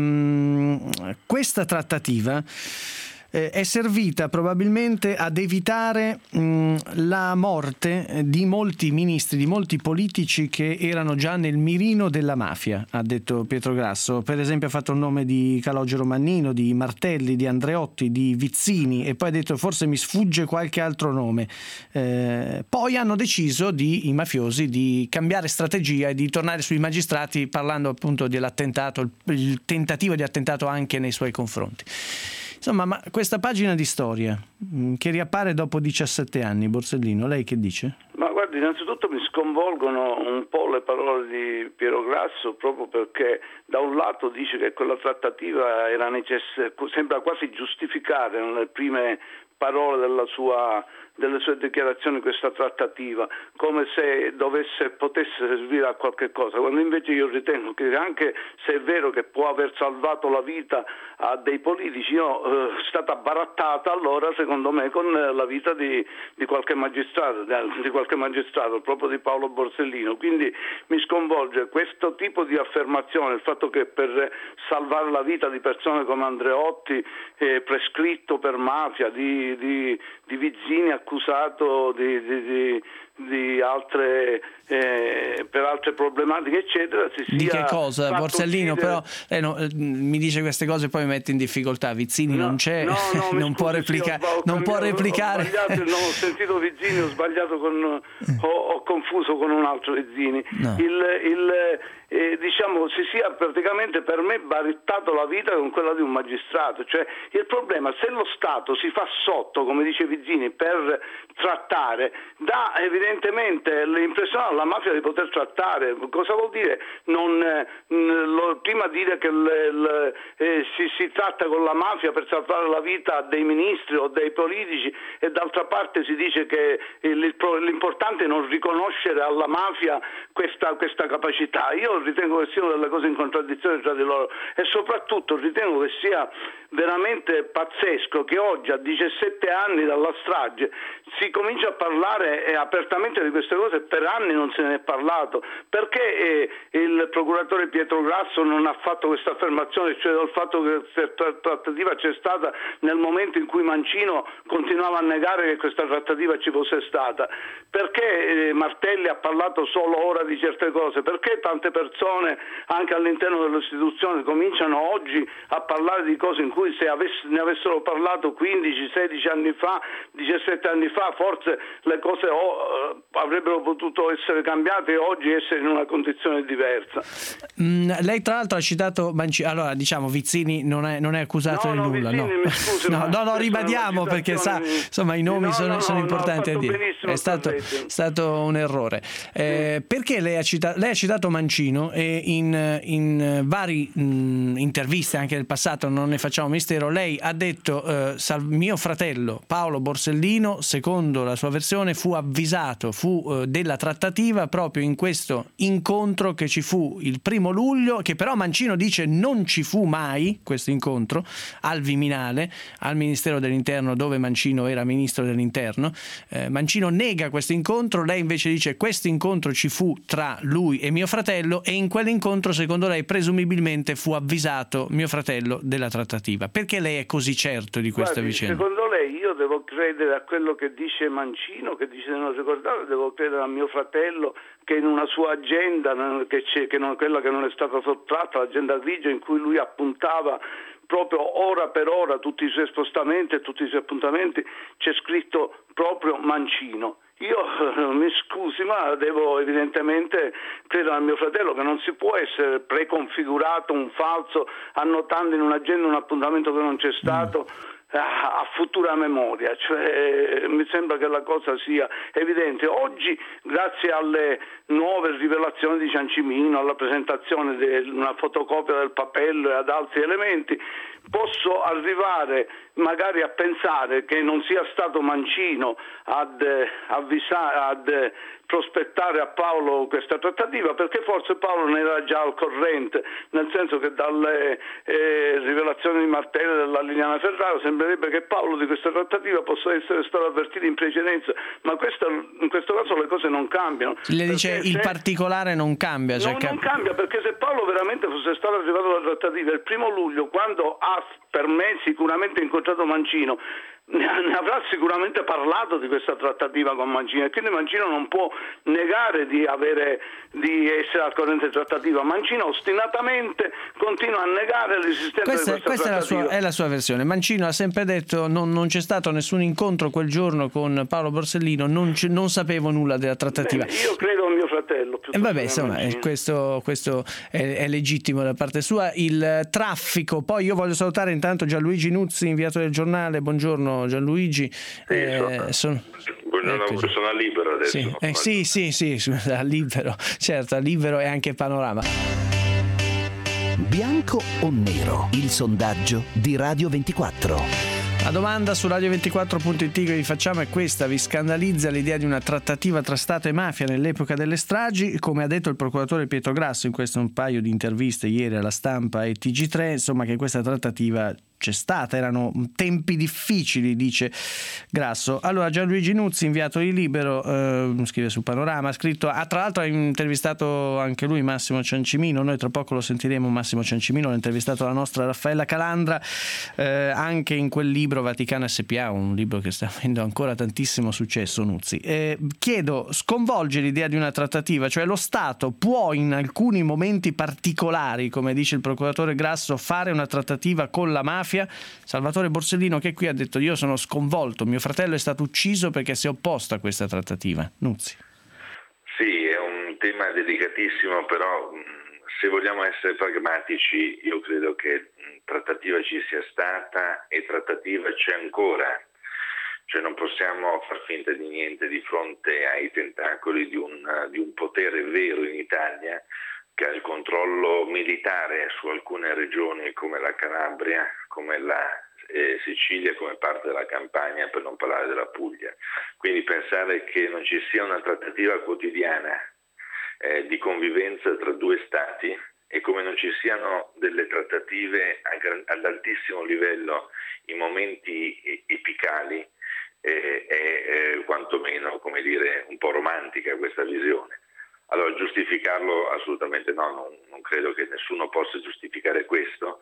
ehm, questa trattativa è servita probabilmente ad evitare mh, la morte di molti ministri, di molti politici che erano già nel mirino della mafia, ha detto Pietro Grasso. Per esempio ha fatto il nome di Calogero Mannino, di Martelli, di Andreotti, di Vizzini, e poi ha detto forse mi sfugge qualche altro nome. Eh, poi hanno deciso di, i mafiosi di cambiare strategia e di tornare sui magistrati, parlando appunto dell'attentato, il, il tentativo di attentato anche nei suoi confronti. Insomma, ma questa pagina di storia mh, che riappare dopo diciassette anni, Borsellino, lei che dice? Ma guardi, innanzitutto mi sconvolgono un po' le parole di Piero Grasso, proprio perché da un lato dice che quella trattativa era necessaria, sembra quasi giustificare nelle prime parole della sua delle sue dichiarazioni questa trattativa, come se dovesse potesse servire a qualche cosa, quando invece io ritengo che anche se è vero che può aver salvato la vita a dei politici, no, eh, è stata barattata allora secondo me con la vita di, di qualche magistrato, di qualche magistrato, proprio di Paolo Borsellino. Quindi mi sconvolge questo tipo di affermazione, il fatto che per salvare la vita di persone come Andreotti, eh, prescritto per mafia, di, di, di Vizzini accusato di, di, di, di altre eh, per altre problematiche eccetera, si sia di che cosa Borsellino uccidere... però eh, no, eh, mi dice queste cose poi mi mette in difficoltà. Vizzini no, non c'è, no, no, non, può replica... sì, ho, ho non può replicare ho sbagliato, non ho sentito Vizzini, ho sbagliato con ho, ho confuso con un altro Vizzini. No. il, il eh, diciamo si sia praticamente per me barittato la vita con quella di un magistrato. Cioè il problema, se lo Stato si fa sotto, come dice Vizzini, per trattare, dà evidentemente l'impressione alla mafia di poter trattare. Cosa vuol dire? Non, eh, lo, prima dire che le, le, eh, si, si tratta con la mafia per salvare la vita dei ministri o dei politici, e d'altra parte si dice che il, l'importante è non riconoscere alla mafia questa, questa capacità. Io ritengo che siano delle cose in contraddizione tra di loro, e soprattutto ritengo che sia veramente pazzesco che oggi, a diciassette anni dalla strage, si comincia a parlare eh, apertamente di queste cose. Per anni non se ne è parlato. Perché eh, il procuratore Pietro Grasso non ha fatto questa affermazione, cioè del fatto che questa trattativa c'è stata nel momento in cui Mancino continuava a negare che questa trattativa ci fosse stata? Perché eh, Martelli ha parlato solo ora di certe cose? Perché tante persone anche all'interno dell'istituzione cominciano oggi a parlare di cose in cui se avess- ne avessero parlato quindici sedici anni fa, diciassette anni fa, forse le cose oh, avrebbero potuto essere cambiate e oggi essere in una condizione diversa. Mm, lei tra l'altro ha citato Mancino. Allora, diciamo, Vizzini non è, non è accusato no, di no, nulla. Vizzini, no. mi scusi, no, no, no, ribadiamo perché sa, insomma, i nomi no, sono, no, sono no, importanti no, a dire. È stato, stato un errore. Eh, perché lei ha, citato, lei ha citato Mancino, e in, in vari mh, interviste anche nel passato, non ne facciamo mistero, lei ha detto eh, sal, mio fratello Paolo Borsellino, secondo la sua versione, fu avvisato fu eh, della trattativa proprio in questo incontro che ci fu il primo luglio, che però Mancino dice non ci fu mai questo incontro al Viminale, al Ministero dell'Interno, dove Mancino era Ministro dell'Interno. eh, Mancino nega questo incontro, lei invece dice questo incontro ci fu tra lui e mio fratello, e in quell'incontro secondo lei presumibilmente fu avvisato mio fratello della trattativa. Perché lei è così certo di questa Guardi, vicenda? Secondo lei io devo credere a quello che dice Mancino, che dice di non ricordare, devo credere a mio fratello che in una sua agenda, che c'è, che non, quella che non è stata sottratta, l'agenda grigia in cui lui appuntava proprio ora per ora tutti i suoi spostamenti e tutti i suoi appuntamenti, c'è scritto proprio Mancino. Io mi scusi, ma devo evidentemente credere al mio fratello, che non si può essere preconfigurato un falso annotando in un'agenda un appuntamento che non c'è stato a futura memoria. Cioè, mi sembra che la cosa sia evidente. Oggi, grazie alle nuove rivelazioni di Ciancimino, alla presentazione di una fotocopia del papello e ad altri elementi, posso arrivare magari a pensare che non sia stato Mancino ad avvisare, ad prospettare a Paolo questa trattativa, perché forse Paolo ne era già al corrente, nel senso che dalle eh, rivelazioni di Martelli e della Liliana Ferraro sembrerebbe che Paolo di questa trattativa possa essere stato avvertito in precedenza, ma questo, in questo caso le cose non cambiano. Le dice il se, particolare non cambia. Cioè non, cap- non cambia, perché se Paolo veramente fosse stato arrivato alla trattativa il primo luglio, quando ha per me sicuramente incontrato Mancino, ne avrà sicuramente parlato di questa trattativa con Mancino, e quindi Mancino non può negare di avere di essere al corrente trattativa. Mancino ostinatamente continua a negare l'esistenza questa, di questa, questa trattativa. È la, sua, è la sua versione. Mancino ha sempre detto non, non c'è stato nessun incontro quel giorno con Paolo Borsellino, non, c- non sapevo nulla della trattativa. Beh, io credo a mio fratello. E vabbè, insomma, eh, questo, questo è, è legittimo da parte sua. Il traffico, poi io voglio salutare intanto Gianluigi Nuzzi, inviato del giornale. Buongiorno Gianluigi. Sì, eh, sono... Buongiorno, Eccoci. sono a Libero adesso. Sì, eh, sì, sì, sì, scusa, a Libero, certo, a Libero e anche Panorama. Bianco o nero? Il sondaggio di Radio ventiquattro. La domanda su radio ventiquattro punto it che vi facciamo è questa: vi scandalizza l'idea di una trattativa tra Stato e mafia nell'epoca delle stragi? Come ha detto il procuratore Pietro Grasso in questo un paio di interviste ieri alla Stampa e T G tre, insomma, che questa trattativa c'è stata, erano tempi difficili, dice Grasso. Allora Gianluigi Nuzzi, inviato di Libero, eh, scrive su Panorama, ha scritto, ah, tra l'altro ha intervistato anche lui Massimo Ciancimino, noi tra poco lo sentiremo, Massimo Ciancimino l'ha intervistato la nostra Raffaella Calandra, eh, anche in quel libro Vaticano S P A, un libro che sta avendo ancora tantissimo successo. Nuzzi, eh, chiedo, sconvolge l'idea di una trattativa, cioè lo Stato può in alcuni momenti particolari, come dice il procuratore Grasso, fare una trattativa con la mafia? Salvatore Borsellino, che qui ha detto io sono sconvolto, mio fratello è stato ucciso perché si è opposto a questa trattativa. Nuzzi. Sì, è un tema delicatissimo, però se vogliamo essere pragmatici, io credo che trattativa ci sia stata e trattativa c'è ancora. Cioè non possiamo far finta di niente di fronte ai tentacoli di un, di un potere vero in Italia che ha il controllo militare su alcune regioni come la Calabria, come la eh, Sicilia, come parte della Campania, per non parlare della Puglia. Quindi pensare che non ci sia una trattativa quotidiana eh, di convivenza tra due stati e come non ci siano delle trattative ad altissimo livello in momenti epicali, è, è quantomeno, come dire, un po' romantica questa visione. Allora giustificarlo assolutamente no, non, non credo che nessuno possa giustificare questo.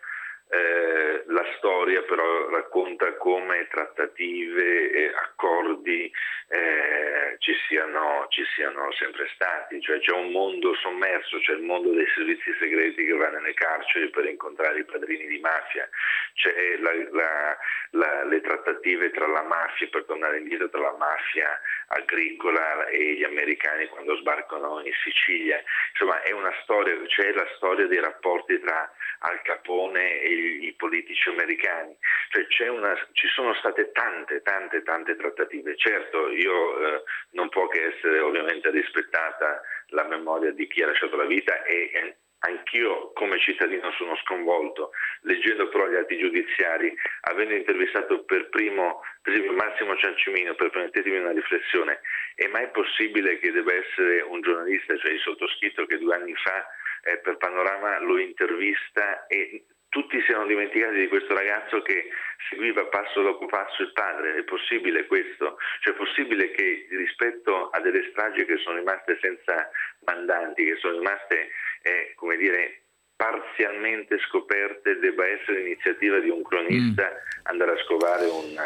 Eh, la storia però racconta come trattative e accordi eh, ci siano, ci siano sempre stati, cioè c'è un mondo sommerso, c'è il mondo dei servizi segreti che va nelle carceri per incontrare i padrini di mafia, c'è la, la, la, le trattative tra la mafia, per tornare indietro, tra la mafia agricola e gli americani quando sbarcano in Sicilia. Insomma è una storia, c'è la storia dei rapporti tra Al Capone e i politici americani, cioè c'è una, ci sono state tante tante tante trattative. Certo, io eh, non può che essere ovviamente rispettata la memoria di chi ha lasciato la vita e eh, anch'io come cittadino sono sconvolto leggendo però gli atti giudiziari, avendo intervistato per primo per esempio Massimo Ciancimino. Per permettetemi una riflessione: è mai possibile che debba essere un giornalista, cioè il sottoscritto, che due anni fa eh, per Panorama lo intervista e tutti siano dimenticati di questo ragazzo che seguiva passo dopo passo il padre? È possibile questo? Cioè è possibile che rispetto a delle stragi che sono rimaste senza mandanti, che sono rimaste, eh, come dire, parzialmente scoperte, debba essere l'iniziativa di un cronista mm. andare a scovare un...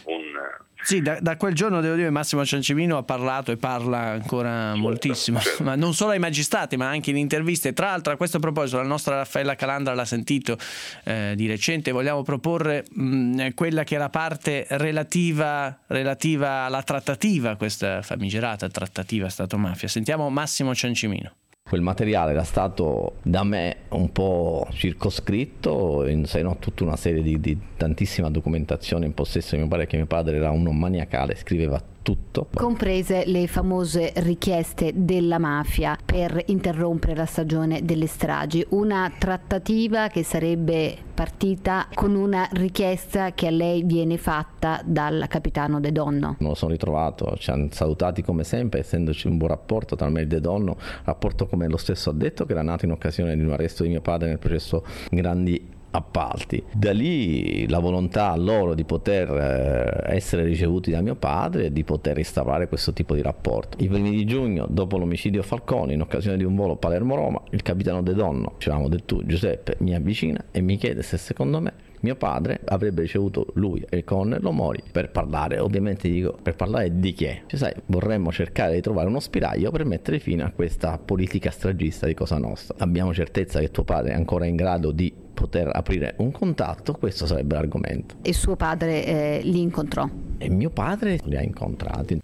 un Sì, da, da quel giorno devo dire Massimo Ciancimino ha parlato e parla ancora certo, moltissimo, certo. Ma non solo ai magistrati ma anche in interviste. Tra l'altro a questo proposito la nostra Raffaella Calandra l'ha sentito eh, di recente. Vogliamo proporre mh, quella che è la parte relativa, relativa alla trattativa, questa famigerata trattativa Stato-mafia. Sentiamo Massimo Ciancimino. Quel materiale era stato da me un po' circoscritto in seno a tutta una serie di, di tantissima documentazione in possesso di mio padre, che mio padre era uno maniacale, scriveva tutto. Comprese le famose richieste della mafia per interrompere la stagione delle stragi, una trattativa che sarebbe partita con una richiesta che a lei viene fatta dal capitano De Donno. Me lo sono ritrovato, ci hanno salutati come sempre, essendoci un buon rapporto tra me e De Donno, rapporto come lo stesso ha detto che era nato in occasione di un arresto di mio padre nel processo Grandi Appalti. Da lì la volontà loro di poter essere ricevuti da mio padre e di poter instaurare questo tipo di rapporto. I primi di giugno, dopo l'omicidio Falcone, in occasione di un volo Palermo-Roma, il capitano De Donno, dicevamo del tu, Giuseppe, mi avvicina e mi chiede se secondo me mio padre avrebbe ricevuto lui e il colonnello Mori per parlare. Ovviamente dico, per parlare di che? Cioè, sai, vorremmo cercare di trovare uno spiraglio per mettere fine a questa politica stragista di Cosa Nostra. Abbiamo certezza che tuo padre è ancora in grado di poter aprire un contatto, questo sarebbe l'argomento. E suo padre eh, li incontrò? E mio padre li ha incontrati.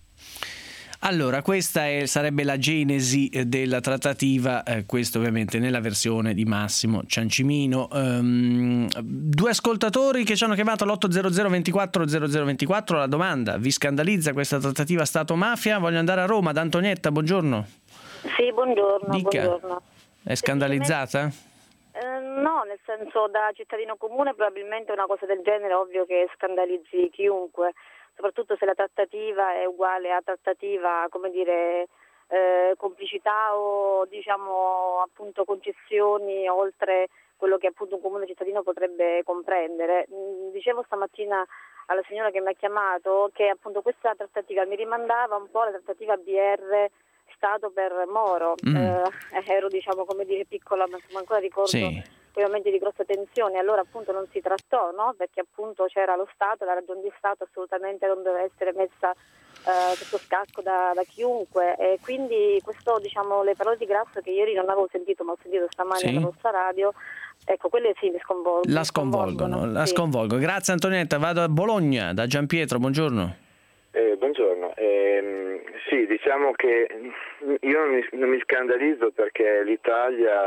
Allora, questa è, sarebbe la genesi della trattativa, eh, questo ovviamente nella versione di Massimo Ciancimino. Um, due ascoltatori che ci hanno chiamato all'otto zero zero ventiquattro zero zero ventiquattro. La domanda: vi scandalizza questa trattativa Stato-mafia? Voglio andare a Roma, da Antonietta, buongiorno. Sì, buongiorno. Dica. buongiorno. È scandalizzata? Eh, no, nel senso, da cittadino comune probabilmente una cosa del genere ovvio che scandalizzi chiunque, soprattutto se la trattativa è uguale a trattativa, come dire, eh, complicità o diciamo appunto concessioni oltre quello che appunto un comune cittadino potrebbe comprendere. Dicevo stamattina alla signora che mi ha chiamato che appunto questa trattativa mi rimandava un po' alla trattativa B R Stato per Moro. Mm. Eh, ero diciamo come dire piccola, ma insomma ancora ricordo sì. quei momenti di grossa tensione. Allora appunto non si trattò, no? Perché appunto c'era lo Stato, la ragione di Stato assolutamente non deve essere messa eh, sotto scacco da, da chiunque, e quindi questo diciamo le parole di Grasso che ieri non avevo sentito ma ho sentito stamani sì. alla vostra radio, ecco quelle sì mi sconvolgono. La sconvolgono, la sì. sconvolgo. Grazie Antonietta, vado a Bologna da Gianpietro, buongiorno. Eh, buongiorno, eh, sì diciamo che io non mi, non mi scandalizzo perché l'Italia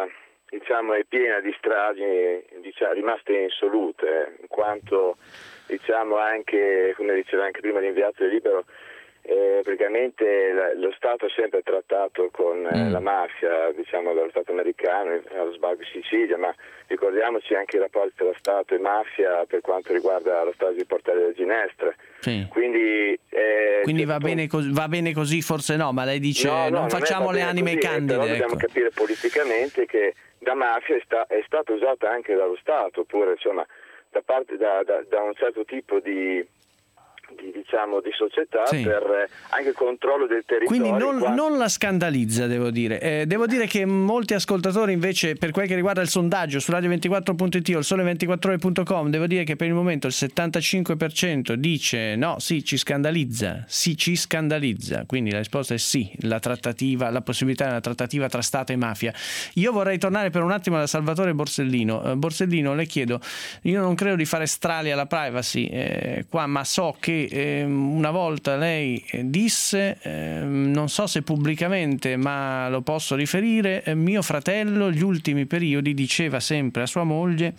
diciamo, è piena di stragi, diciamo, rimaste insolute, in quanto, diciamo, anche, come diceva anche prima l'inviato del Libero, Eh, praticamente la, lo Stato ha sempre trattato con eh, mm. la mafia, diciamo dallo Stato americano allo sbarco in Sicilia, ma ricordiamoci anche i rapporti tra Stato e mafia per quanto riguarda la strage di Portale della Ginestra. Sì. Quindi, eh, Quindi va, tutto... bene cos- va bene così, forse no, ma lei dice no, no, non, non facciamo le anime così, candide. Però dobbiamo ecco. capire politicamente che da mafia è, sta- è stata usata anche dallo Stato, oppure insomma da, parte, da, da, da un certo tipo di Di, diciamo di società sì. per eh, anche il controllo del territorio. Quindi non, quando... non la scandalizza, devo dire. Eh, devo dire che molti ascoltatori invece, per quel che riguarda il sondaggio su radio ventiquattro punto it o il sole ventiquattro ore punto com, devo dire che per il momento il settantacinque per cento dice no, sì, ci scandalizza, sì, ci scandalizza. Quindi la risposta è sì, la trattativa, la possibilità di una trattativa tra Stato e mafia. Io vorrei tornare per un attimo da Salvatore Borsellino. Eh, Borsellino, le chiedo, io non credo di fare strali alla privacy eh, qua, ma so che una volta lei disse, eh, non so se pubblicamente ma lo posso riferire, eh, mio fratello gli ultimi periodi diceva sempre a sua moglie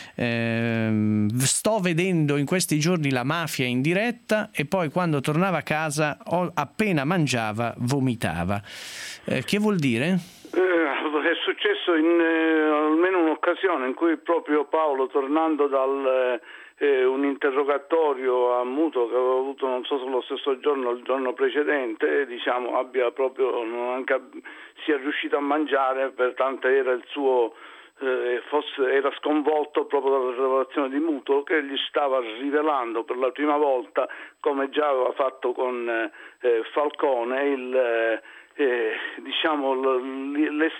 eh, sto vedendo in questi giorni la mafia in diretta, e poi quando tornava a casa o appena mangiava vomitava. Eh, che vuol dire? Eh, è successo in eh, almeno un'occasione in cui proprio Paolo, tornando dal Eh, un interrogatorio a mutuo che avevo avuto non so se lo stesso giorno o il giorno precedente, diciamo abbia proprio non anche sia riuscito a mangiare, pertanto era il suo eh, fosse, era sconvolto proprio dalla rivelazione di mutuo che gli stava rivelando per la prima volta, come già aveva fatto con eh, Falcone, il eh, diciamo l, le,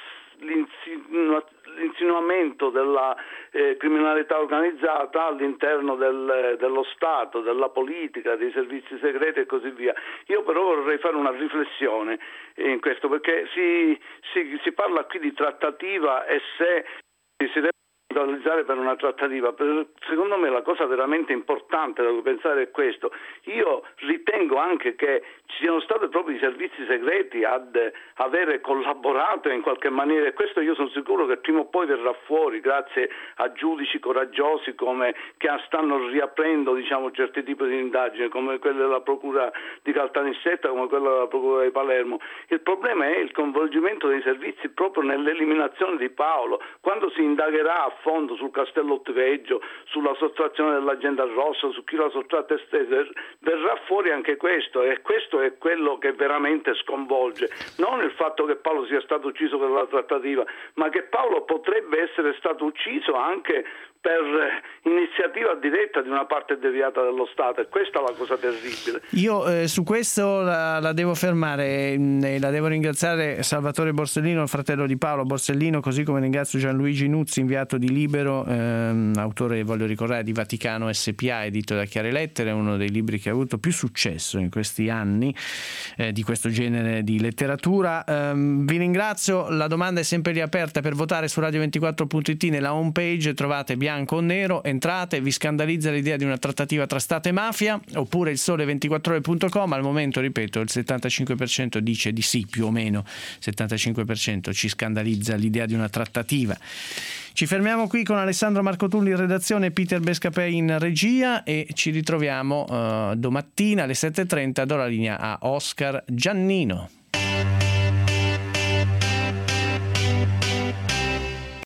l'insinuamento della eh, criminalità organizzata all'interno del, dello Stato, della politica, dei servizi segreti e così via. Io però vorrei fare una riflessione in questo, perché si, si, si parla qui di trattativa e se si deve utilizzare per una trattativa. Per, secondo me la cosa veramente importante da cui pensare è questo. Io ritengo anche che ci siano stati proprio i servizi segreti ad avere collaborato in qualche maniera, e questo io sono sicuro che prima o poi verrà fuori grazie a giudici coraggiosi come che stanno riaprendo, diciamo, certi tipi di indagini come quelle della procura di Caltanissetta, come quella della procura di Palermo. Il problema è il coinvolgimento dei servizi proprio nell'eliminazione di Paolo. Quando si indagherà a fondo sul castello Ottiveggio, sulla sottrazione dell'agenda rossa, su chi l'ha sottratta estesa, verrà fuori anche questo, e questo è quello che veramente sconvolge, non il fatto che Paolo sia stato ucciso per la trattativa, ma che Paolo potrebbe essere stato ucciso anche per iniziativa diretta di una parte deviata dello Stato, e questa è la cosa terribile. Io eh, su questo la, la devo fermare e la devo ringraziare Salvatore Borsellino, il fratello di Paolo Borsellino, così come ringrazio Gianluigi Nuzzi, inviato di Libero, ehm, autore, voglio ricordare, di Vaticano S P A, edito da Chiare Lettere, uno dei libri che ha avuto più successo in questi anni eh, di questo genere di letteratura. Ehm, vi ringrazio, la domanda è sempre riaperta per votare su radio ventiquattro punto it, nella home page trovate bianco o nero, entrate, vi scandalizza l'idea di una trattativa tra Stato e mafia, oppure il sole ventiquattro ore punto com. Al momento, ripeto, il settantacinque per cento dice di sì, più o meno settantacinque per cento ci scandalizza l'idea di una trattativa. Ci fermiamo qui con Alessandro Marcotulli in redazione e Peter Bescapei in regia, e ci ritroviamo uh, domattina alle sette e trenta. Do la linea a Oscar Giannino.